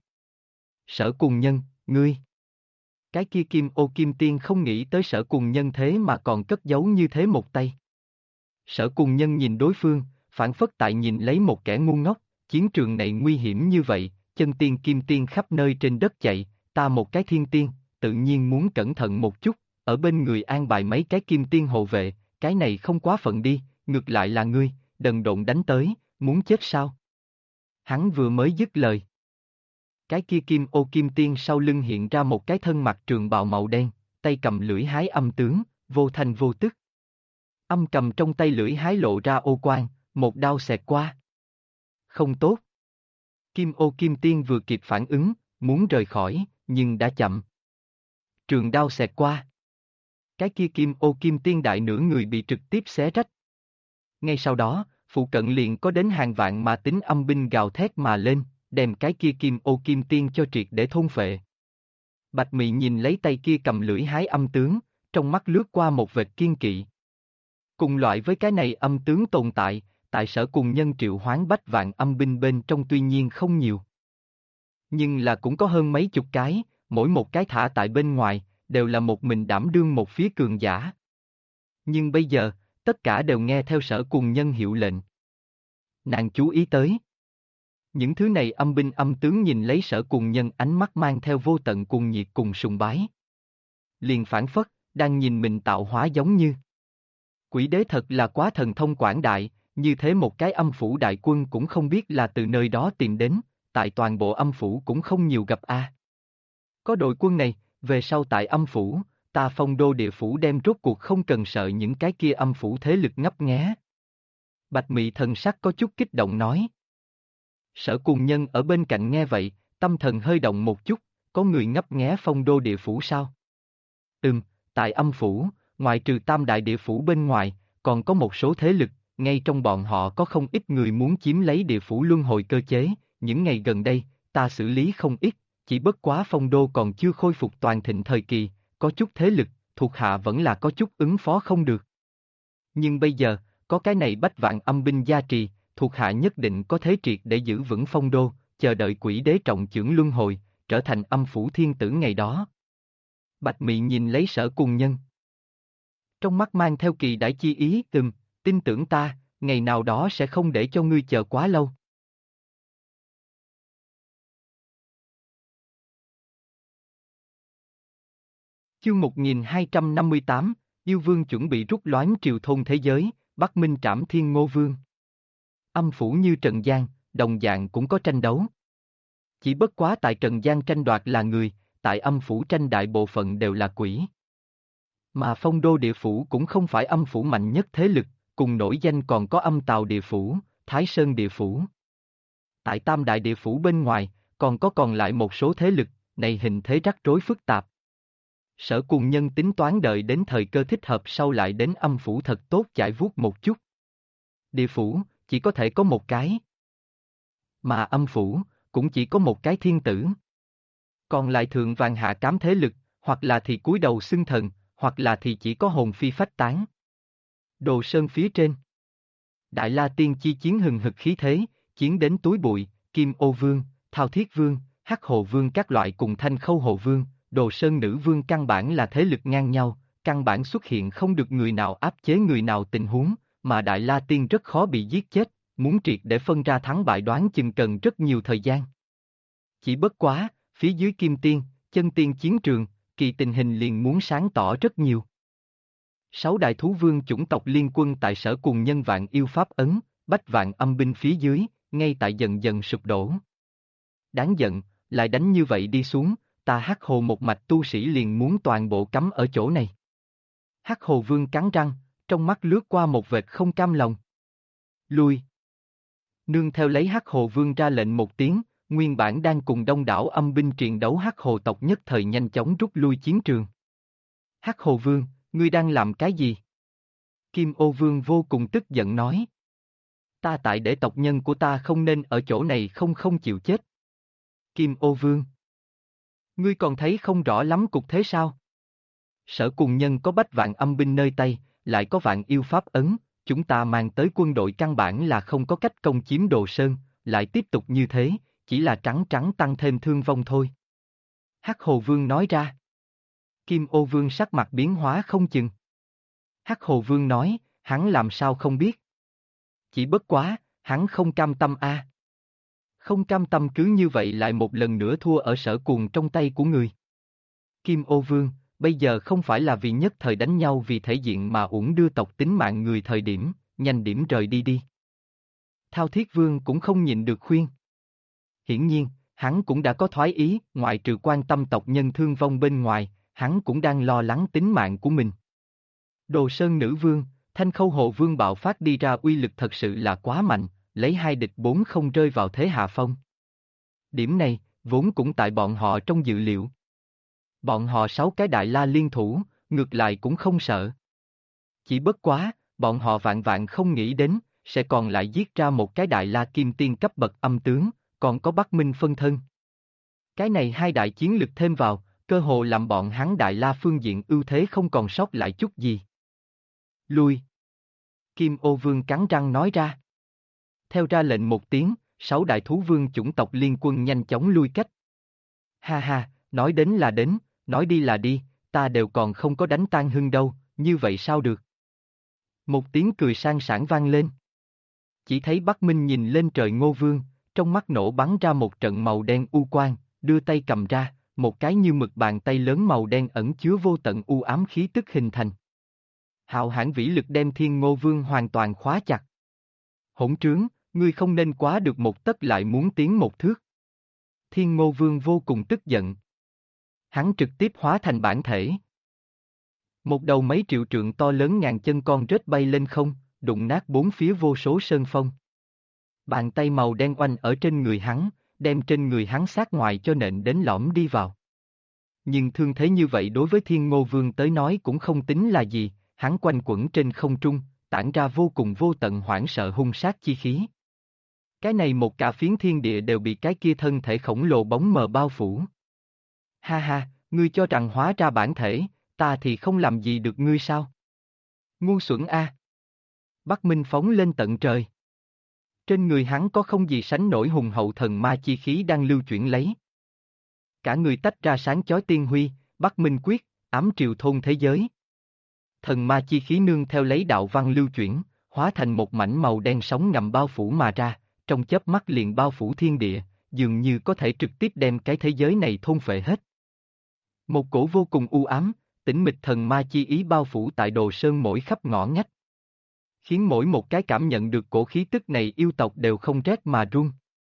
Sở Cùng Nhân, ngươi. Cái kia Kim Ô Kim Tiên không nghĩ tới Sở Cùng Nhân thế mà còn cất giấu như thế một tay. Sở Cùng Nhân nhìn đối phương, phản phất tại nhìn lấy một kẻ ngu ngốc, chiến trường này nguy hiểm như vậy, chân tiên kim tiên khắp nơi trên đất chạy, ta một cái thiên tiên, tự nhiên muốn cẩn thận một chút, ở bên người an bài mấy cái kim tiên hộ vệ, cái này không quá phận đi, ngược lại là ngươi, đần độn đánh tới, muốn chết sao? Hắn vừa mới dứt lời. Cái kia Kim Ô Kim Tiên sau lưng hiện ra một cái thân mặc trường bào màu đen, tay cầm lưỡi hái âm tướng, vô thanh vô tức. Âm cầm trong tay lưỡi hái lộ ra ô quang, một đao xẹt qua. Không tốt. Kim Ô Kim Tiên vừa kịp phản ứng, muốn rời khỏi, nhưng đã chậm. Trường đao xẹt qua. Cái kia Kim Ô Kim Tiên đại nửa người bị trực tiếp xé rách. Ngay sau đó, phụ cận liền có đến hàng vạn mà tính âm binh gào thét mà lên, đem cái kia Kim Ô Kim Tiên cho triệt để thôn phệ. Bạch Mị nhìn lấy tay kia cầm lưỡi hái âm tướng, trong mắt lướt qua một vệt kiên kỵ. Cùng loại với cái này âm tướng tồn tại, tại Sở Cùng Nhân triệu hoán bách vạn âm binh bên trong tuy nhiên không nhiều. Nhưng là cũng có hơn mấy chục cái, mỗi một cái thả tại bên ngoài, đều là một mình đảm đương một phía cường giả. Nhưng bây giờ, tất cả đều nghe theo Sở Cùng Nhân hiệu lệnh. Nàng chú ý tới. Những thứ này âm binh âm tướng nhìn lấy Sở Cùng Nhân ánh mắt mang theo vô tận cuồng nhiệt cùng sùng bái. Liền phản phất, đang nhìn mình tạo hóa giống như. Quỷ đế thật là quá thần thông quảng đại, như thế một cái âm phủ đại quân cũng không biết là từ nơi đó tìm đến, tại toàn bộ âm phủ cũng không nhiều gặp a. Có đội quân này, về sau tại âm phủ, ta Phong Đô địa phủ đem rốt cuộc không cần sợ những cái kia âm phủ thế lực ngấp nghé. Bạch Mị thần sắc có chút kích động nói. Sở Cùng Nhân ở bên cạnh nghe vậy, tâm thần hơi động một chút, có người ngấp nghé Phong Đô địa phủ sao? Tại âm phủ, ngoài trừ tam đại địa phủ bên ngoài, còn có một số thế lực, ngay trong bọn họ có không ít người muốn chiếm lấy địa phủ luân hồi cơ chế, những ngày gần đây, ta xử lý không ít, chỉ bất quá Phong Đô còn chưa khôi phục toàn thịnh thời kỳ, có chút thế lực, thuộc hạ vẫn là có chút ứng phó không được. Nhưng bây giờ, có cái này bách vạn âm binh gia trì, thuộc hạ nhất định có thế triệt để giữ vững Phong Đô, chờ đợi quỷ đế trọng chưởng luân hồi, trở thành âm phủ thiên tử ngày đó. Bạch Mị nhìn lấy Sở Cùng Nhân. Trong mắt mang theo kỳ đại chi ý, tin tưởng ta, ngày nào đó sẽ không để cho ngươi chờ quá lâu. Chương 1258, Yêu Vương chuẩn bị rút loáng triều thôn thế giới, Bắc Minh trảm Thiên Ngô Vương. Âm phủ như Trần gian, đồng dạng cũng có tranh đấu. Chỉ bất quá tại Trần gian tranh đoạt là người, tại âm phủ tranh đại bộ phận đều là quỷ. Mà Phong Đô địa phủ cũng không phải âm phủ mạnh nhất thế lực, cùng nổi danh còn có Âm Tào địa phủ, Thái Sơn địa phủ. Tại tam đại địa phủ bên ngoài, còn lại một số thế lực, này hình thế rắc rối phức tạp. Sở Cùng Nhân tính toán đợi đến thời cơ thích hợp sau lại đến âm phủ thật tốt chải vuốt một chút. Địa phủ, chỉ có thể có một cái. Mà âm phủ, cũng chỉ có một cái thiên tử. Còn lại thượng vàng hạ cám thế lực, hoặc là thì cúi đầu xưng thần, hoặc là thì chỉ có hồn phi phách tán. Đồ Sơn phía trên. Đại La Tiên chi chiến hừng hực khí thế, chiến đến túi bụi, Kim Ô Vương, Thao Thiết Vương, Hắc Hồ Vương các loại cùng Thanh Khâu Hồ Vương, Đồ Sơn Nữ Vương căn bản là thế lực ngang nhau, căn bản xuất hiện không được người nào áp chế người nào tình huống, mà Đại La Tiên rất khó bị giết chết, muốn triệt để phân ra thắng bại đoán chừng cần rất nhiều thời gian. Chỉ bất quá, phía dưới Kim Tiên, Chân Tiên chiến trường, kỳ tình hình liền muốn sáng tỏ rất nhiều. 6 đại thú vương chủng tộc liên quân tại Sở Cùng Nhân vạn yêu pháp ấn, bách vạn âm binh phía dưới, ngay tại dần dần sụp đổ. Đáng giận, lại đánh như vậy đi xuống, ta Hắc Hồ một mạch tu sĩ liền muốn toàn bộ cắm ở chỗ này. Hắc Hồ Vương cắn răng, trong mắt lướt qua một vệt không cam lòng. Lui. Nương theo lấy Hắc Hồ Vương ra lệnh một tiếng, nguyên bản đang cùng đông đảo âm binh triền đấu Hắc Hồ tộc nhất thời nhanh chóng rút lui chiến trường. Hắc Hồ Vương, ngươi đang làm cái gì? Kim Ô Vương vô cùng tức giận nói. Ta tại để tộc nhân của ta không nên ở chỗ này không chịu chết. Kim Ô Vương. Ngươi còn thấy không rõ lắm cục thế sao? Sở Cùng Nhân có bách vạn âm binh nơi tay, lại có vạn yêu pháp ấn, chúng ta mang tới quân đội căn bản là không có cách công chiếm Đồ Sơn, lại tiếp tục như thế, chỉ là trắng trắng tăng thêm thương vong thôi. Hắc Hồ Vương nói ra. Kim Ô Vương sắc mặt biến hóa không chừng. Hắc Hồ Vương nói, hắn làm sao không biết. Chỉ bất quá, hắn không cam tâm a. Không cam tâm cứ như vậy lại một lần nữa thua ở Sở Cuồng trong tay của người. Kim Ô Vương, bây giờ không phải là vì nhất thời đánh nhau vì thể diện mà uổng đưa tộc tính mạng người thời điểm, nhanh điểm rời đi đi. Thao Thiết Vương cũng không nhịn được khuyên. Hiển nhiên, hắn cũng đã có thoái ý, ngoại trừ quan tâm tộc nhân thương vong bên ngoài, hắn cũng đang lo lắng tính mạng của mình. Đồ Sơn Nữ Vương, Thanh Khâu Hồ Vương bạo phát đi ra uy lực thật sự là quá mạnh, lấy 2 địch 4 không rơi vào thế hạ phong. Điểm này, vốn cũng tại bọn họ trong dự liệu. Bọn họ 6 cái đại la liên thủ, ngược lại cũng không sợ. Chỉ bất quá, bọn họ vạn vạn không nghĩ đến, sẽ còn lại giết ra một cái đại la kim tiên cấp bậc âm tướng, còn có Bắc Minh phân thân. Cái này hai đại chiến lực thêm vào, cơ hồ làm bọn hắn đại la phương diện ưu thế không còn sót lại chút gì. Lui. Kim Ô Vương cắn răng nói ra. Theo ra lệnh một tiếng, 6 đại thú vương chủng tộc liên quân nhanh chóng lui cách. Ha ha, nói đến là đến, nói đi là đi, ta đều còn không có đánh tan hưng đâu, như vậy sao được? Một tiếng cười sang sảng vang lên. Chỉ thấy Bắc Minh nhìn lên trời Ngô Vương, trong mắt nổ bắn ra một trận màu đen u quang, đưa tay cầm ra, một cái như mực bàn tay lớn màu đen ẩn chứa vô tận u ám khí tức hình thành. Hạo hãn vĩ lực đem Thiên Ngô Vương hoàn toàn khóa chặt. Hỗn trướng, ngươi không nên quá được một tấc lại muốn tiến một thước. Thiên Ngô Vương vô cùng tức giận. Hắn trực tiếp hóa thành bản thể. Một đầu mấy triệu trượng to lớn ngàn chân con rết bay lên không, đụng nát bốn phía vô số sơn phong. Bàn tay màu đen oanh ở trên người hắn, đem trên người hắn sát ngoài cho nện đến lõm đi vào. Nhưng thương thế như vậy đối với Thiên Ngô Vương tới nói cũng không tính là gì, hắn quanh quẩn trên không trung, tản ra vô cùng vô tận hoảng sợ hung sát chi khí. Cái này một cả phiến thiên địa đều bị cái kia thân thể khổng lồ bóng mờ bao phủ. Ha ha, ngươi cho rằng hóa ra bản thể, ta thì không làm gì được ngươi sao? Ngu xuẩn a! Bắc Minh phóng lên tận trời. Trên người hắn có không gì sánh nổi hùng hậu thần ma chi khí đang lưu chuyển lấy. Cả người tách ra sáng chói tiên huy, Bắc Minh quyết, ám triều thôn thế giới. Thần ma chi khí nương theo lấy đạo văn lưu chuyển, hóa thành một mảnh màu đen sóng ngầm bao phủ mà ra, trong chớp mắt liền bao phủ thiên địa, dường như có thể trực tiếp đem cái thế giới này thôn phệ hết. Một cổ vô cùng u ám, tĩnh mịch thần ma chi ý bao phủ tại Đồ Sơn mỗi khắp ngõ ngách. Khiến mỗi một cái cảm nhận được cổ khí tức này yêu tộc đều không rét mà run.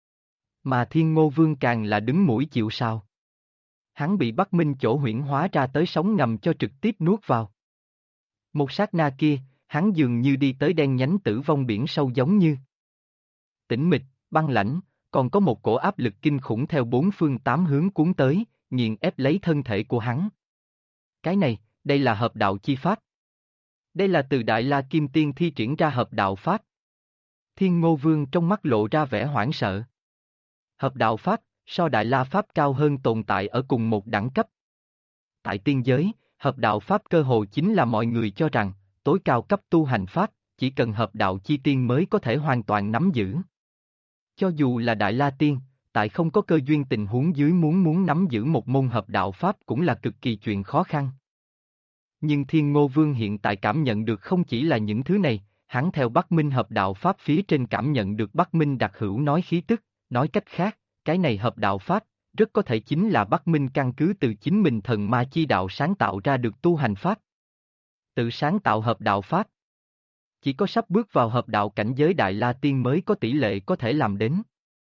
Mà Thiên Ngô Vương càng là đứng mũi chịu sào. Hắn bị Bắc Minh chỗ huyễn hóa ra tới sóng ngầm cho trực tiếp nuốt vào. Một sát na kia, hắn dường như đi tới đen nhánh tử vong biển sâu giống như. Tĩnh mịch, băng lãnh, còn có một cổ áp lực kinh khủng theo bốn phương tám hướng cuốn tới, nghiền ép lấy thân thể của hắn. Cái này, đây là hợp đạo chi pháp. Đây là từ Đại La Kim Tiên thi triển ra hợp đạo pháp. Thiên Ngô Vương trong mắt lộ ra vẻ hoảng sợ. Hợp đạo pháp, so Đại La Pháp cao hơn tồn tại ở cùng một đẳng cấp. Tại tiên giới, hợp đạo pháp cơ hồ chính là mọi người cho rằng, tối cao cấp tu hành pháp, chỉ cần hợp đạo chi tiên mới có thể hoàn toàn nắm giữ. Cho dù là Đại La Tiên, tại không có cơ duyên tình huống dưới muốn nắm giữ một môn hợp đạo pháp cũng là cực kỳ chuyện khó khăn. Nhưng Thiên Ngô Vương hiện tại cảm nhận được không chỉ là những thứ này, hắn theo Bắc Minh hợp đạo pháp phía trên cảm nhận được Bắc Minh đặc hữu nói khí tức, nói cách khác, cái này hợp đạo pháp, rất có thể chính là Bắc Minh căn cứ từ chính mình thần ma chi đạo sáng tạo ra được tu hành pháp. Tự sáng tạo hợp đạo pháp. Chỉ có sắp bước vào hợp đạo cảnh giới Đại La Tiên mới có tỷ lệ có thể làm đến.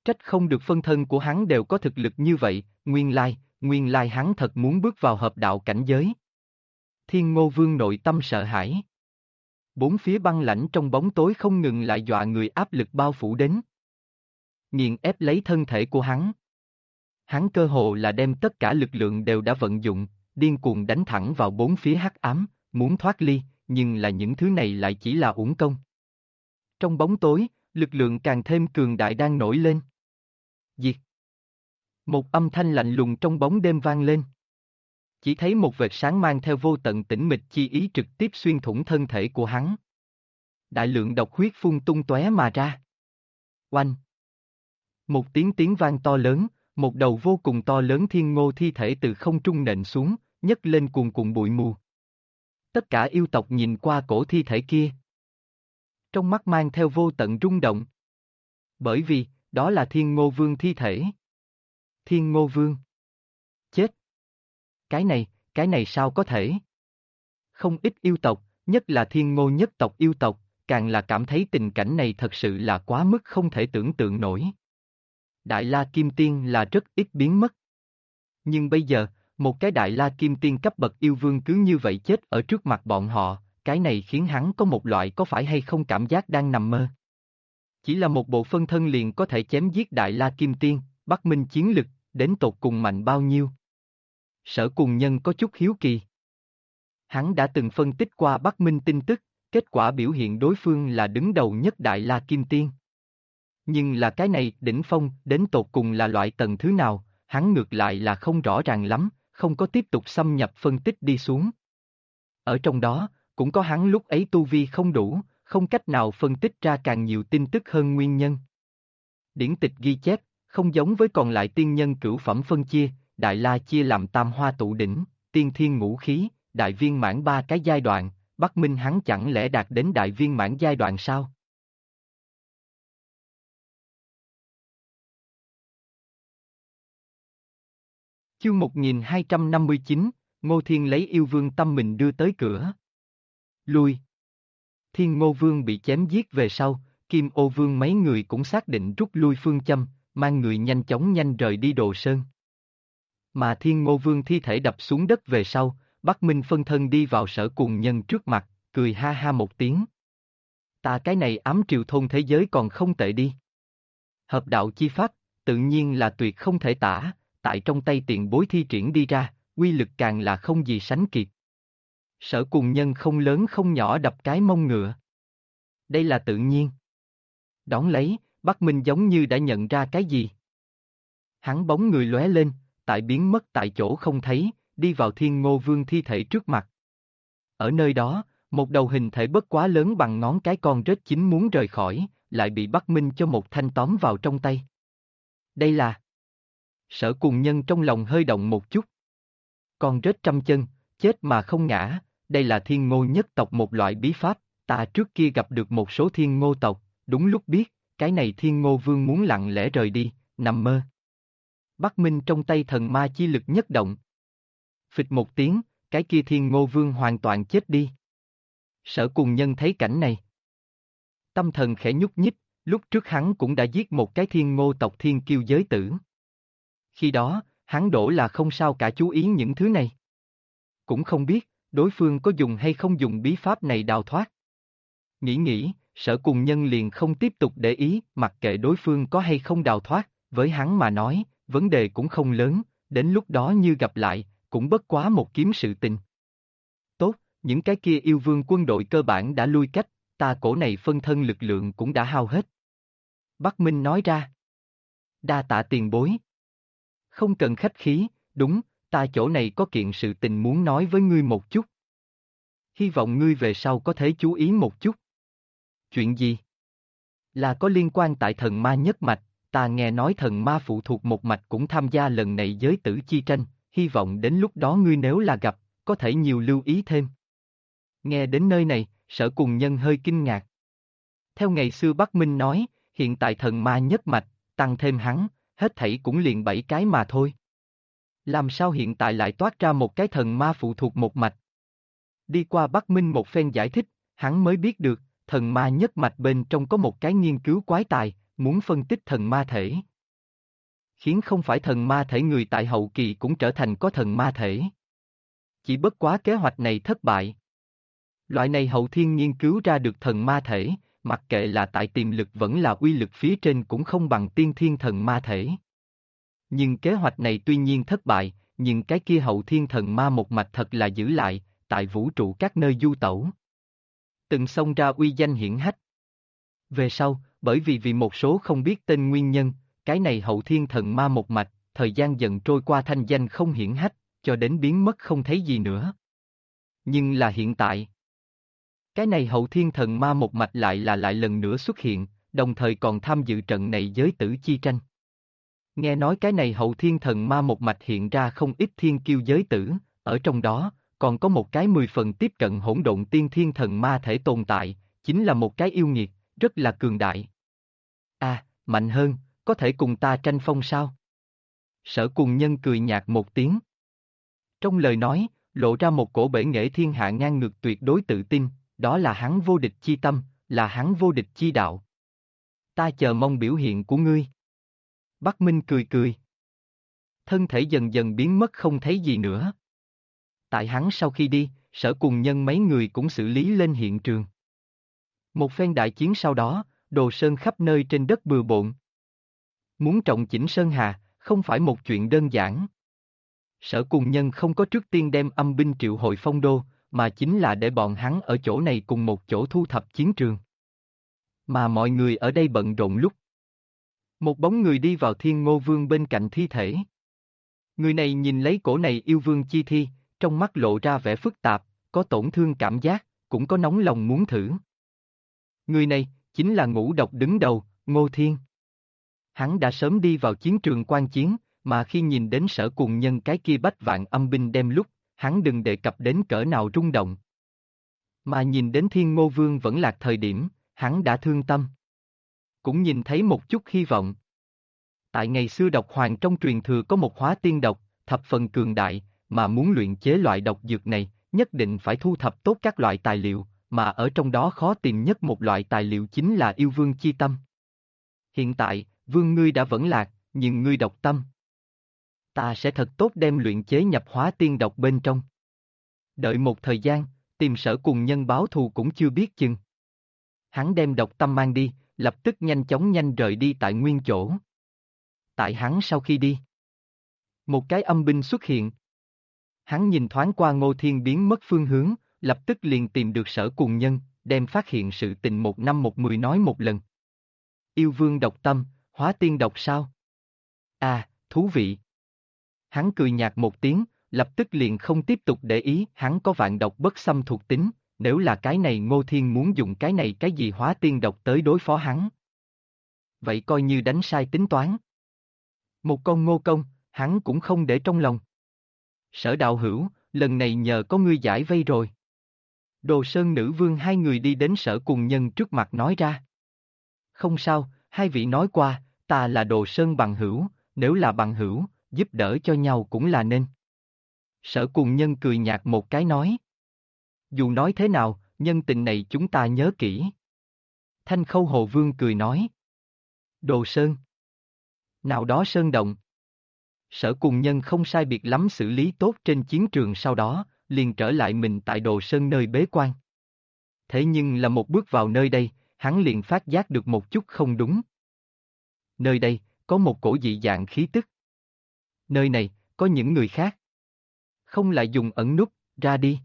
Trách không được phân thân của hắn đều có thực lực như vậy, nguyên lai hắn thật muốn bước vào hợp đạo cảnh giới. Thiên Ngô Vương nội tâm sợ hãi. Bốn phía băng lãnh trong bóng tối không ngừng lại dọa người áp lực bao phủ đến. Nghiền ép lấy thân thể của hắn. Hắn cơ hồ là đem tất cả lực lượng đều đã vận dụng, điên cuồng đánh thẳng vào bốn phía hắc ám, muốn thoát ly, nhưng là những thứ này lại chỉ là uổng công. Trong bóng tối, lực lượng càng thêm cường đại đang nổi lên. Diệt. Một âm thanh lạnh lùng trong bóng đêm vang lên. Chỉ thấy một vệt sáng mang theo vô tận tĩnh mịch chi ý trực tiếp xuyên thủng thân thể của hắn. Đại lượng độc huyết phun tung tóe mà ra. Oanh. Một tiếng vang to lớn, một đầu vô cùng to lớn thiên ngô thi thể từ không trung nện xuống, nhấc lên cuồn cuộn bụi mù. Tất cả yêu tộc nhìn qua cổ thi thể kia. Trong mắt mang theo vô tận rung động. Bởi vì, đó là Thiên Ngô Vương thi thể. Thiên Ngô Vương. Chết. Cái này sao có thể? Không ít yêu tộc, nhất là Thiên Ngô nhất tộc yêu tộc, càng là cảm thấy tình cảnh này thật sự là quá mức không thể tưởng tượng nổi. Đại La Kim Tiên là rất ít biến mất. Nhưng bây giờ, một cái Đại La Kim Tiên cấp bậc yêu vương cứ như vậy chết ở trước mặt bọn họ, cái này khiến hắn có một loại có phải hay không cảm giác đang nằm mơ. Chỉ là một bộ phân thân liền có thể chém giết Đại La Kim Tiên, Bắc Minh chiến lực, đến tột cùng mạnh bao nhiêu. Sở Cùng Nhân có chút hiếu kỳ. Hắn đã từng phân tích qua Bắc Minh tin tức, kết quả biểu hiện đối phương là đứng đầu nhất Đại La Kim Tiên. Nhưng là cái này đỉnh phong đến tột cùng là loại tầng thứ nào, hắn ngược lại là không rõ ràng lắm, không có tiếp tục xâm nhập phân tích đi xuống. Ở trong đó, cũng có hắn lúc ấy tu vi không đủ, không cách nào phân tích ra càng nhiều tin tức hơn nguyên nhân. Điển tịch ghi chép, không giống với còn lại tiên nhân cửu phẩm phân chia, Đại La chia làm tam hoa tụ đỉnh, tiên thiên ngũ khí, đại viên mãn ba cái giai đoạn, Bắc Minh hắn chẳng lẽ đạt đến đại viên mãn giai đoạn sao? Chương 1259, Ngô Thiên lấy yêu vương tâm mình đưa tới cửa. Lui. Thiên Ngô Vương bị chém giết về sau, Kim Ô Vương mấy người cũng xác định rút lui phương châm, mang người nhanh rời đi Đồ Sơn. Mà Thiên Ngô Vương thi thể đập xuống đất về sau, Bắc Minh phân thân đi vào Sở Cùng Nhân trước mặt, cười ha ha một tiếng. Ta cái này ám triều thôn thế giới còn không tệ đi. Hợp đạo chi pháp, tự nhiên là tuyệt không thể tả, tại trong tay tiền bối thi triển đi ra, uy lực càng là không gì sánh kịp. Sở Cùng Nhân không lớn không nhỏ đập cái mông ngựa. Đây là tự nhiên. Đón lấy, Bắc Minh giống như đã nhận ra cái gì. Hắn bóng người lóe lên, tại biến mất tại chỗ không thấy, đi vào Thiên Ngô Vương thi thể trước mặt. Ở nơi đó, một đầu hình thể bất quá lớn bằng ngón cái con rết chính muốn rời khỏi, lại bị Bắc Minh cho một thanh tóm vào trong tay. Đây là... Sở Cùng Nhân trong lòng hơi động một chút. Con rết trăm chân, chết mà không ngã, đây là Thiên Ngô nhất tộc một loại bí pháp, ta trước kia gặp được một số Thiên Ngô tộc, đúng lúc biết, cái này Thiên Ngô Vương muốn lặng lẽ rời đi, nằm mơ. Bắc Minh trong tay thần ma chi lực nhất động. Phịch một tiếng, cái kia Thiên Ngô Vương hoàn toàn chết đi. Sở Cùng Nhân thấy cảnh này. Tâm thần khẽ nhúc nhích, lúc trước hắn cũng đã giết một cái Thiên Ngô tộc thiên kiêu giới tử. Khi đó, hắn đổ là không sao cả chú ý những thứ này. Cũng không biết, đối phương có dùng hay không dùng bí pháp này đào thoát. Nghĩ, Sở Cùng Nhân liền không tiếp tục để ý, mặc kệ đối phương có hay không đào thoát, với hắn mà nói, vấn đề cũng không lớn, đến lúc đó như gặp lại, cũng bất quá một kiếm sự tình. Tốt, những cái kia yêu vương quân đội cơ bản đã lui cách, ta cổ này phân thân lực lượng cũng đã hao hết. Bắc Minh nói ra. Đa tạ tiền bối. Không cần khách khí, đúng, ta chỗ này có kiện sự tình muốn nói với ngươi một chút. Hy vọng ngươi về sau có thể chú ý một chút. Chuyện gì? Là có liên quan tại thần ma nhất mạch, ta nghe nói thần ma phụ thuộc một mạch cũng tham gia lần này giới tử chi tranh, hy vọng đến lúc đó ngươi nếu là gặp, có thể nhiều lưu ý thêm. Nghe đến nơi này, Sở Cùng Nhân hơi kinh ngạc. Theo ngày xưa Bắc Minh nói, hiện tại thần ma nhất mạch, tăng thêm hắn, hết thảy cũng liền 7 cái mà thôi. Làm sao hiện tại lại toát ra một cái thần ma phụ thuộc một mạch? Đi qua Bắc Minh một phen giải thích, hắn mới biết được, thần ma nhất mạch bên trong có một cái nghiên cứu quái tài, muốn phân tích thần ma thể, khiến không phải thần ma thể người tại hậu kỳ cũng trở thành có thần ma thể. Chỉ bất quá kế hoạch này thất bại. Loại này hậu thiên nghiên cứu ra được thần ma thể, mặc kệ là tại tiềm lực vẫn là uy lực phía trên cũng không bằng tiên thiên thần ma thể. Nhưng kế hoạch này tuy nhiên thất bại, nhưng cái kia hậu thiên thần ma một mạch thật là giữ lại, tại vũ trụ các nơi du tẩu. Từng xông ra uy danh hiển hách. Về sau, bởi vì một số không biết tên nguyên nhân, cái này hậu thiên thần ma một mạch, thời gian dần trôi qua thanh danh không hiển hách, cho đến biến mất không thấy gì nữa. Nhưng là hiện tại, cái này hậu thiên thần ma một mạch lại lần nữa xuất hiện, đồng thời còn tham dự trận này giới tử chi tranh. Nghe nói cái này hậu thiên thần ma một mạch hiện ra không ít thiên kiêu giới tử, ở trong đó, còn có một cái 10 phần tiếp cận hỗn độn tiên thiên thần ma thể tồn tại, chính là một cái yêu nghiệt, rất là cường đại. À, mạnh hơn, có thể cùng ta tranh phong sao? Sở Cùng Nhân cười nhạt một tiếng. Trong lời nói, lộ ra một cổ bể nghệ thiên hạ ngang ngược tuyệt đối tự tin, đó là hắn vô địch chi tâm, là hắn vô địch chi đạo. Ta chờ mong biểu hiện của ngươi. Bắc Minh cười cười. Thân thể dần dần biến mất không thấy gì nữa. Tại hắn sau khi đi, Sở Cùng Nhân mấy người cũng xử lý lên hiện trường. Một phen đại chiến sau đó, đồ sơn khắp nơi trên đất bừa bộn. Muốn trọng chỉnh sơn hà, không phải một chuyện đơn giản. Sở Cùng Nhân không có trước tiên đem âm binh triệu hội phong đô, mà chính là để bọn hắn ở chỗ này cùng một chỗ thu thập chiến trường. Mà mọi người ở đây bận rộn lúc. Một bóng người đi vào Thiên Ngô Vương bên cạnh thi thể. Người này nhìn lấy cổ này yêu vương chi thi, trong mắt lộ ra vẻ phức tạp, có tổn thương cảm giác, cũng có nóng lòng muốn thử. Người này, chính là Ngũ Độc đứng đầu, Ngô Thiên. Hắn đã sớm đi vào chiến trường quan chiến, mà khi nhìn đến Sở Cùng Nhân cái kia bách vạn âm binh đem lúc, hắn đừng đề cập đến cỡ nào rung động. Mà nhìn đến Thiên Ngô Vương vẫn lạc thời điểm, hắn đã thương tâm. Cũng nhìn thấy một chút hy vọng. Tại ngày xưa độc hoàng trong truyền thừa có một hóa tiên độc, thập phần cường đại, mà muốn luyện chế loại độc dược này, nhất định phải thu thập tốt các loại tài liệu, mà ở trong đó khó tìm nhất một loại tài liệu chính là yêu vương chi tâm. Hiện tại, vương ngươi đã vẫn lạc, nhưng ngươi độc tâm. Ta sẽ thật tốt đem luyện chế nhập hóa tiên độc bên trong. Đợi một thời gian, tìm Sở Cùng Nhân báo thù cũng chưa biết chừng. Hắn đem độc tâm mang đi, lập tức nhanh rời đi tại nguyên chỗ. Tại hắn sau khi đi, một cái âm binh xuất hiện. Hắn nhìn thoáng qua Ngô Thiên biến mất phương hướng, lập tức liền tìm được Sở Cùng Nhân, đem phát hiện sự tình 1 năm 1 10 nói một lần. Yêu vương độc tâm, hóa tiên độc sao? À, thú vị. Hắn cười nhạt một tiếng, lập tức liền không tiếp tục để ý, hắn có vạn độc bất xâm thuộc tính, nếu là cái này Ngô Thiên muốn dùng cái này cái gì hóa tiên độc tới đối phó hắn. Vậy coi như đánh sai tính toán. Một con Ngô Công, hắn cũng không để trong lòng. Sở đạo hữu, lần này nhờ có ngươi giải vây rồi. Đồ Sơn Nữ Vương hai người đi đến Sở Cùng Nhân trước mặt nói ra. Không sao, hai vị nói qua, ta là Đồ Sơn bằng hữu, nếu là bằng hữu, giúp đỡ cho nhau cũng là nên. Sở Cùng Nhân cười nhạt một cái nói. Dù nói thế nào, nhân tình này chúng ta nhớ kỹ. Thanh Khâu Hồ Vương cười nói. Đồ Sơn. Nào đó Sơn Động. Sở Cùng Nhân không sai biệt lắm xử lý tốt trên chiến trường sau đó, liền trở lại mình tại Đồ Sơn nơi bế quan. Thế nhưng là một bước vào nơi đây, hắn liền phát giác được một chút không đúng. Nơi đây, có một cổ dị dạng khí tức. Nơi này, có những người khác. Không lại dùng ẩn nút, ra đi.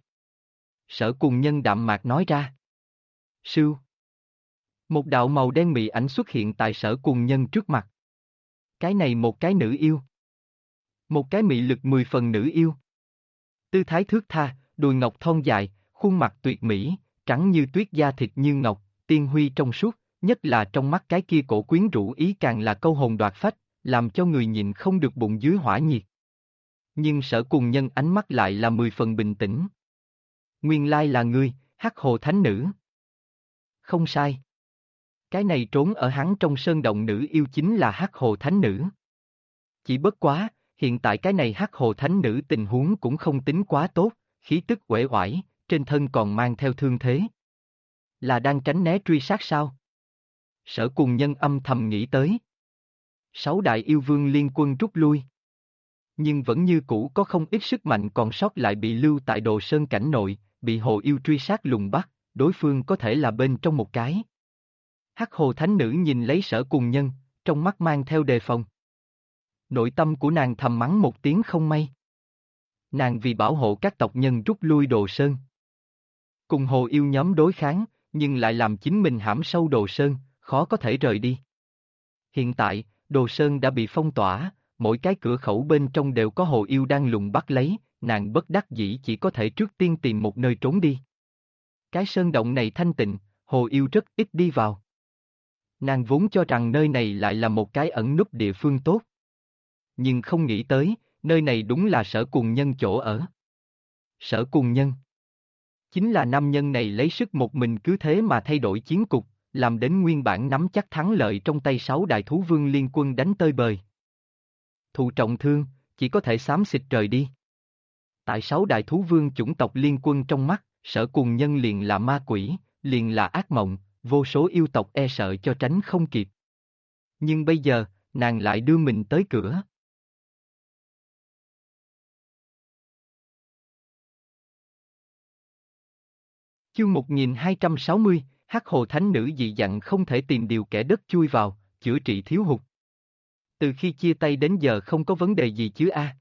Sở Cùng Nhân đạm mạc nói ra. Sưu. Một đạo màu đen mị ảnh xuất hiện tại Sở Cùng Nhân trước mặt. Cái này một cái nữ yêu. Một cái mị lực 10 phần nữ yêu. Tư thái thướt tha, đùi ngọc thon dài, khuôn mặt tuyệt mỹ, trắng như tuyết da thịt như ngọc, tiên huy trong suốt, nhất là trong mắt cái kia cổ quyến rũ ý càng là câu hồn đoạt phách, làm cho người nhìn không được bụng dưới hỏa nhiệt. Nhưng Sở Cùng Nhân ánh mắt lại là 10 phần bình tĩnh. Nguyên lai là ngươi, Hắc Hồ Thánh Nữ. Không sai. Cái này trốn ở hắn trong sơn động nữ yêu chính là Hắc Hồ Thánh Nữ. Chỉ bất quá, hiện tại cái này Hắc Hồ Thánh Nữ tình huống cũng không tính quá tốt, khí tức uể oải, trên thân còn mang theo thương thế. Là đang tránh né truy sát sao? Sở Cùng Nhân âm thầm nghĩ tới. 6 đại yêu vương liên quân rút lui. Nhưng vẫn như cũ có không ít sức mạnh còn sót lại bị lưu tại Đồ Sơn cảnh nội, bị hồ yêu truy sát lùng bắt, đối phương có thể là bên trong một cái. Hắc Hồ Thánh Nữ nhìn lấy Sở Cùng Nhân, trong mắt mang theo đề phòng. Nội tâm của nàng thầm mắng một tiếng không may. Nàng vì bảo hộ các tộc nhân rút lui Đồ Sơn. Cùng hồ yêu nhóm đối kháng, nhưng lại làm chính mình hãm sâu Đồ Sơn, khó có thể rời đi. Hiện tại, Đồ Sơn đã bị phong tỏa, mỗi cái cửa khẩu bên trong đều có hồ yêu đang lùng bắt lấy, nàng bất đắc dĩ chỉ có thể trước tiên tìm một nơi trốn đi. Cái sơn động này thanh tịnh, hồ yêu rất ít đi vào. Nàng vốn cho rằng nơi này lại là một cái ẩn núp địa phương tốt. Nhưng không nghĩ tới, nơi này đúng là Sở Cùng Nhân chỗ ở. Sở Cùng Nhân chính là nam nhân này lấy sức một mình cứ thế mà thay đổi chiến cục, làm đến nguyên bản nắm chắc thắng lợi trong tay 6 đại thú vương liên quân đánh tơi bời. Thụ trọng thương, chỉ có thể xám xịt rời đi. Tại 6 đại thú vương chủng tộc liên quân trong mắt, Sở Cùng Nhân liền là ma quỷ, liền là ác mộng, vô số yêu tộc e sợ cho tránh không kịp. Nhưng bây giờ, nàng lại đưa mình tới cửa. Chương 1260, Hắc Hồ Thánh Nữ dị dặn không thể tìm điều kẻ đất chui vào, chữa trị thiếu hụt. Từ khi chia tay đến giờ không có vấn đề gì chứ a?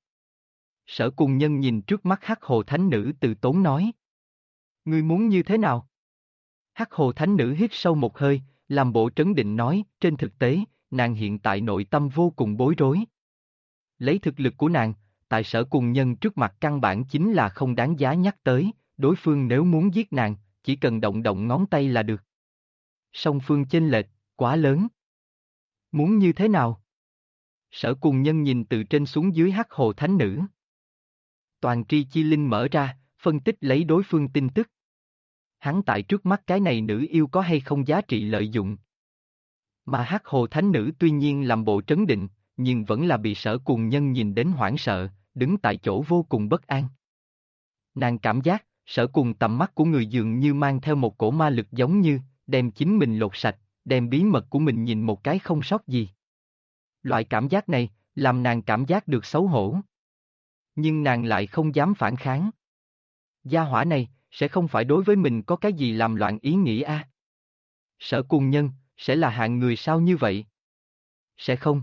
Sở Cùng Nhân nhìn trước mắt Hắc Hồ Thánh Nữ từ tốn nói. Ngươi muốn như thế nào? Hắc Hồ Thánh Nữ hít sâu một hơi, làm bộ trấn định nói, trên thực tế, nàng hiện tại nội tâm vô cùng bối rối. Lấy thực lực của nàng, tại Sở Cùng Nhân trước mặt căn bản chính là không đáng giá nhắc tới, đối phương nếu muốn giết nàng, chỉ cần động động ngón tay là được. Song phương chênh lệch, quá lớn. Muốn như thế nào? Sở Cùng Nhân nhìn từ trên xuống dưới Hắc Hồ Thánh Nữ. Toàn tri chi linh mở ra, phân tích lấy đối phương tin tức. Hắn tại trước mắt cái này nữ yêu có hay không giá trị lợi dụng. Mà Hắc Hồ Thánh Nữ tuy nhiên làm bộ trấn định, nhưng vẫn là bị Sở Cùng Nhân nhìn đến hoảng sợ, đứng tại chỗ vô cùng bất an. Nàng cảm giác, Sở Cùng tầm mắt của người dường như mang theo một cổ ma lực giống như, đem chính mình lột sạch, đem bí mật của mình nhìn một cái không sót gì. Loại cảm giác này, làm nàng cảm giác được xấu hổ. Nhưng nàng lại không dám phản kháng. Gia hỏa này, sẽ không phải đối với mình có cái gì làm loạn ý nghĩ a? Sở Cùng Nhân, sẽ là hạng người sao như vậy? Sẽ không.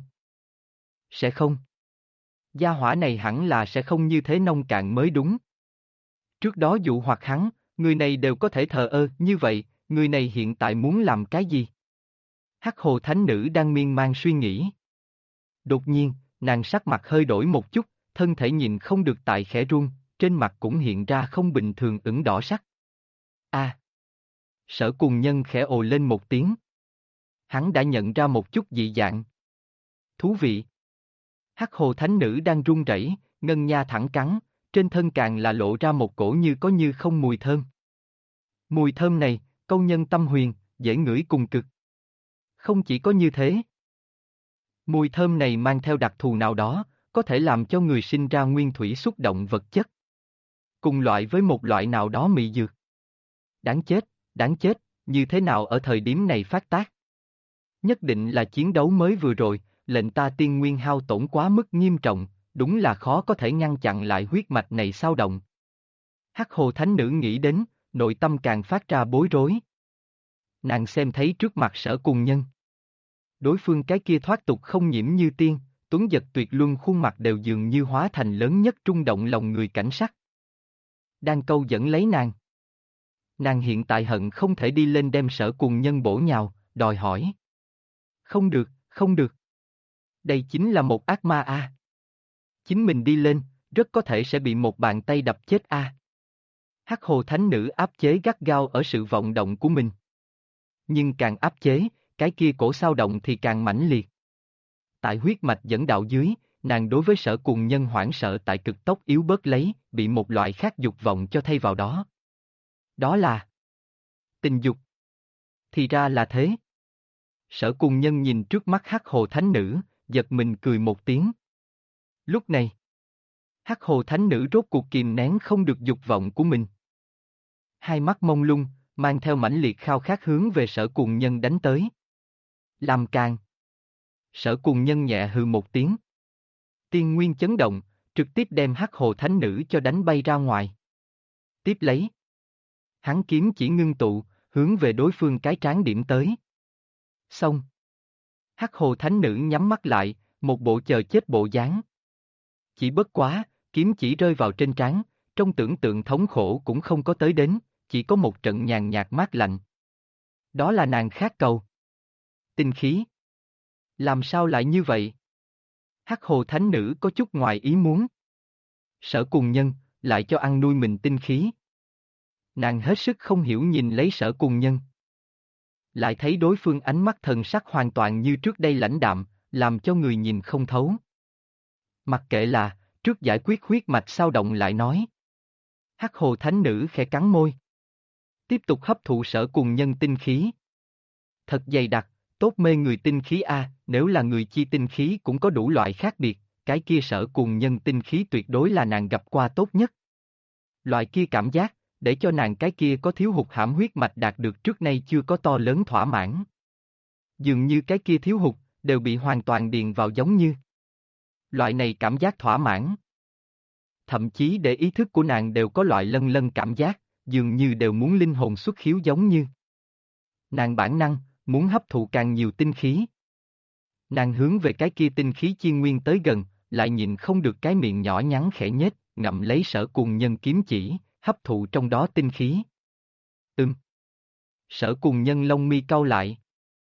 Sẽ không. Gia hỏa này hẳn là sẽ không như thế nông cạn mới đúng. Trước đó dụ hoặc hắn, người này đều có thể thờ ơ, như vậy, người này hiện tại muốn làm cái gì? Hắc Hồ Thánh Nữ đang miên man suy nghĩ. Đột nhiên, nàng sắc mặt hơi đổi một chút, thân thể nhìn không được tại khẽ run, trên mặt cũng hiện ra không bình thường ửng đỏ sắc. A! Sở Cùng Nhân khẽ ồ lên một tiếng. Hắn đã nhận ra một chút dị dạng. Thú vị! Hắc Hồ Thánh Nữ đang run rẩy, ngân nha thẳng cắn, trên thân càng là lộ ra một cổ như có như không mùi thơm. Mùi thơm này, câu nhân tâm huyền, dễ ngửi cùng cực. Không chỉ có như thế. Mùi thơm này mang theo đặc thù nào đó, có thể làm cho người sinh ra nguyên thủy xúc động vật chất. Cùng loại với một loại nào đó mị dược. Đáng chết, như thế nào ở thời điểm này phát tác? Nhất định là chiến đấu mới vừa rồi, lệnh ta tiên nguyên hao tổn quá mức nghiêm trọng, đúng là khó có thể ngăn chặn lại huyết mạch này xao động. Hắc Hồ Thánh Nữ nghĩ đến, nội tâm càng phát ra bối rối. Nàng xem thấy trước mặt Sở Cùng Nhân. Đối phương cái kia thoát tục không nhiễm như tiên, tuấn giật tuyệt luân khuôn mặt đều dường như hóa thành lớn nhất trung động lòng người cảnh sắc. Đang câu dẫn lấy nàng. Nàng hiện tại hận không thể đi lên đem Sở Cùng Nhân bổ nhào, đòi hỏi. Không được, không được. Đây chính là một ác ma a. Chính mình đi lên, rất có thể sẽ bị một bàn tay đập chết a. Hắc Hồ Thánh Nữ áp chế gắt gao ở sự vọng động của mình. Nhưng càng áp chế, cái kia cổ sao động thì càng mãnh liệt. Tại huyết mạch dẫn đạo dưới, nàng đối với Sở Cùng Nhân hoảng sợ tại cực tốc yếu bớt lấy, bị một loại khác dục vọng cho thay vào đó. Đó là tình dục. Thì ra là thế. Sở Cùng Nhân nhìn trước mắt Hắc Hồ Thánh Nữ, giật mình cười một tiếng. Lúc này, Hắc Hồ Thánh Nữ rốt cuộc kìm nén không được dục vọng của mình. Hai mắt mông lung, mang theo mãnh liệt khao khát hướng về Sở Cùng Nhân đánh tới. Làm càng. Sở Cùng Nhân nhẹ hừ một tiếng. Tiên nguyên chấn động, trực tiếp đem Hắc Hồ Thánh Nữ cho đánh bay ra ngoài. Tiếp lấy. Hắn kiếm chỉ ngưng tụ, hướng về đối phương cái trán điểm tới. Xong. Hắc Hồ Thánh Nữ nhắm mắt lại, một bộ chờ chết bộ dáng. Chỉ bất quá, kiếm chỉ rơi vào trên trán, trong tưởng tượng thống khổ cũng không có tới đến, chỉ có một trận nhàn nhạt mát lạnh. Đó là nàng khát cầu. Tinh khí. Làm sao lại như vậy? Hắc Hồ Thánh Nữ có chút ngoài ý muốn. Sở Cùng Nhân, lại cho ăn nuôi mình tinh khí. Nàng hết sức không hiểu nhìn lấy Sở Cùng Nhân. Lại thấy đối phương ánh mắt thần sắc hoàn toàn như trước đây lãnh đạm, làm cho người nhìn không thấu. Mặc kệ là, trước giải quyết huyết mạch sao động lại nói. Hắc Hồ Thánh Nữ khẽ cắn môi. Tiếp tục hấp thụ Sở Cùng Nhân tinh khí. Thật dày đặc, tốt mê người tinh khí a, nếu là người chi tinh khí cũng có đủ loại khác biệt, cái kia Sở Cùng Nhân tinh khí tuyệt đối là nàng gặp qua tốt nhất. Loại kia cảm giác, để cho nàng cái kia có thiếu hụt hãm huyết mạch đạt được trước nay chưa có to lớn thỏa mãn. Dường như cái kia thiếu hụt, đều bị hoàn toàn điền vào giống như. Loại này cảm giác thỏa mãn. Thậm chí để ý thức của nàng đều có loại lân lân cảm giác, dường như đều muốn linh hồn xuất khiếu giống như. Nàng bản năng, muốn hấp thụ càng nhiều tinh khí. Nàng hướng về cái kia tinh khí chi nguyên tới gần, lại nhìn không được cái miệng nhỏ nhắn khẽ nhếch, ngậm lấy Sở Cùng Nhân kiếm chỉ, hấp thụ trong đó tinh khí. Sở Cùng Nhân lông mi cau lại.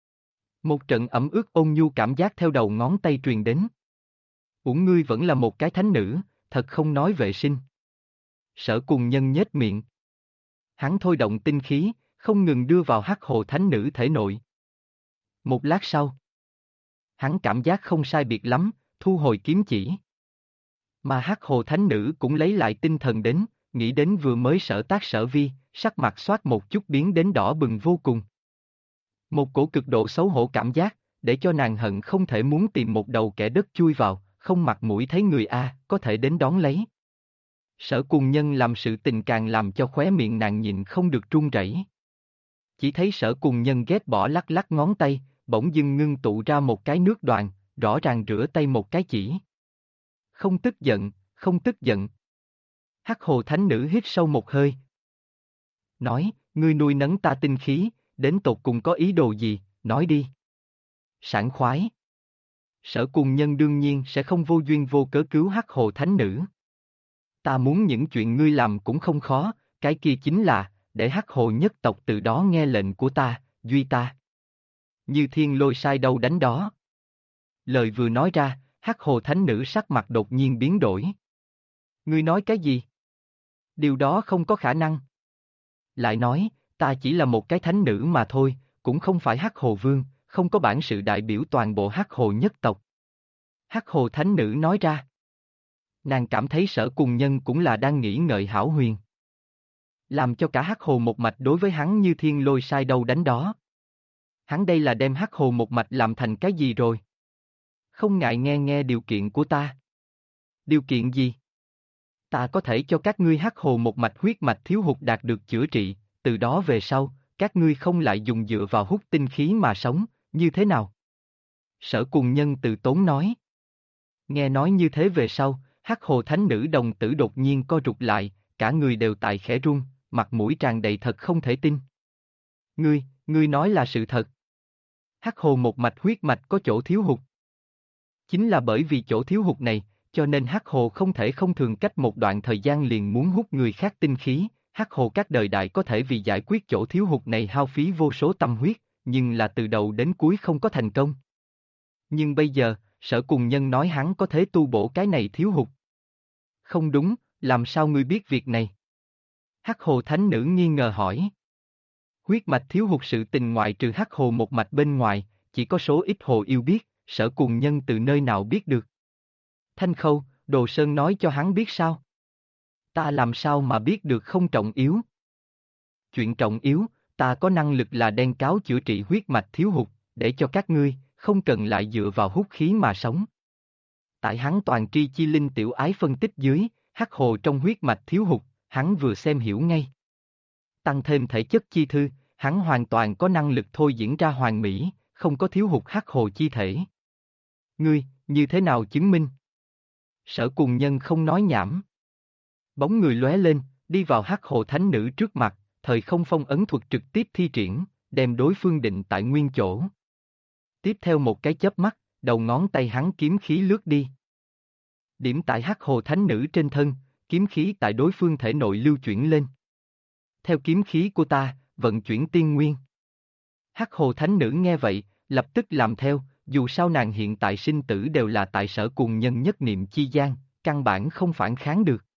Một trận ẩm ướt ôn nhu cảm giác theo đầu ngón tay truyền đến. Uổng ngươi vẫn là một cái thánh nữ, thật không nói vệ sinh. Sở Cùng Nhân nhếch miệng. Hắn thôi động tinh khí, không ngừng đưa vào Hắc Hồ Thánh Nữ thể nội. Một lát sau. Hắn cảm giác không sai biệt lắm, thu hồi kiếm chỉ. Mà Hắc Hồ Thánh Nữ cũng lấy lại tinh thần đến, nghĩ đến vừa mới sở tác sở vi, sắc mặt xoát một chút biến đến đỏ bừng vô cùng. Một cổ cực độ xấu hổ cảm giác, để cho nàng hận không thể muốn tìm một đầu kẻ đất chui vào, không mặt mũi thấy người A, có thể đến đón lấy. Sở Cùng Nhân làm sự tình càng làm cho khóe miệng nàng nhịn không được run rẩy. Chỉ thấy Sở Cùng Nhân ghét bỏ lắc lắc ngón tay, bỗng dưng ngưng tụ ra một cái nước đoàn, rõ ràng rửa tay một cái chỉ. Không tức giận, không tức giận. Hắc Hồ Thánh Nữ hít sâu một hơi. Nói, ngươi nuôi nấng ta tinh khí, đến tột cùng có ý đồ gì, nói đi. Sảng khoái. Sở Cùng Nhân đương nhiên sẽ không vô duyên vô cớ cứu Hắc Hồ Thánh Nữ. Ta muốn những chuyện ngươi làm cũng không khó, cái kia chính là, để Hắc Hồ nhất tộc từ đó nghe lệnh của ta, duy ta. Như thiên lôi sai đâu đánh đó. Lời vừa nói ra, Hắc Hồ Thánh Nữ sắc mặt đột nhiên biến đổi. Ngươi nói cái gì? Điều đó không có khả năng. Lại nói, ta chỉ là một cái thánh nữ mà thôi, cũng không phải Hắc Hồ Vương, không có bản sự đại biểu toàn bộ Hắc Hồ nhất tộc. Hắc Hồ Thánh Nữ nói ra. Nàng cảm thấy Sở Cùng Nhân cũng là đang nghĩ ngợi hão huyền. Làm cho cả Hắc Hồ một mạch đối với hắn như thiên lôi sai đâu đánh đó. Hắn đây là đem Hắc Hồ một mạch làm thành cái gì rồi? Không ngại nghe nghe điều kiện của ta. Điều kiện gì? Ta có thể cho các ngươi Hắc Hồ một mạch huyết mạch thiếu hụt đạt được chữa trị, từ đó về sau, các ngươi không lại dùng dựa vào hút tinh khí mà sống, như thế nào? Sở Cùng Nhân từ tốn nói. Nghe nói như thế về sau, Hắc Hồ Thánh Nữ đồng tử đột nhiên co rụt lại, cả người đều tại khẽ run, mặt mũi tràn đầy thật không thể tin. Ngươi nói là sự thật. Hắc Hồ một mạch huyết mạch có chỗ thiếu hụt. Chính là bởi vì chỗ thiếu hụt này, cho nên Hắc Hồ không thể không thường cách một đoạn thời gian liền muốn hút người khác tinh khí. Hắc Hồ các đời đại có thể vì giải quyết chỗ thiếu hụt này hao phí vô số tâm huyết, nhưng là từ đầu đến cuối không có thành công. Nhưng bây giờ, Sở Cùng Nhân nói hắn có thể tu bổ cái này thiếu hụt. Không đúng, làm sao ngươi biết việc này? Hắc Hồ Thánh Nữ nghi ngờ hỏi. Huyết mạch thiếu hụt sự tình ngoại trừ Hắc Hồ một mạch bên ngoài, chỉ có số ít hồ yêu biết, Sở Cùng Nhân từ nơi nào biết được. Thanh Khâu, Đồ Sơn nói cho hắn biết sao? Ta làm sao mà biết được không trọng yếu? Chuyện trọng yếu, ta có năng lực là đen cáo chữa trị huyết mạch thiếu hụt, để cho các ngươi, không cần lại dựa vào hút khí mà sống. Tại hắn toàn tri chi linh tiểu ái phân tích dưới, Hắc Hồ trong huyết mạch thiếu hụt, hắn vừa xem hiểu ngay. Tăng thêm thể chất chi thư, hắn hoàn toàn có năng lực thôi diễn ra hoàn mỹ, không có thiếu hụt Hắc Hồ chi thể. Ngươi, như thế nào chứng minh? Sở Cùng Nhân không nói nhảm. Bóng người lóe lên, đi vào Hắc Hồ Thánh Nữ trước mặt, thời không phong ấn thuật trực tiếp thi triển, đem đối phương định tại nguyên chỗ. Tiếp theo một cái chớp mắt, đầu ngón tay hắn kiếm khí lướt đi. Điểm tại Hắc Hồ Thánh Nữ trên thân, kiếm khí tại đối phương thể nội lưu chuyển lên. Theo kiếm khí của ta, vận chuyển tiên nguyên. Hắc Hồ Thánh Nữ nghe vậy, lập tức làm theo, dù sao nàng hiện tại sinh tử đều là tại Sở Cùng Nhân nhất niệm chi gian, căn bản không phản kháng được.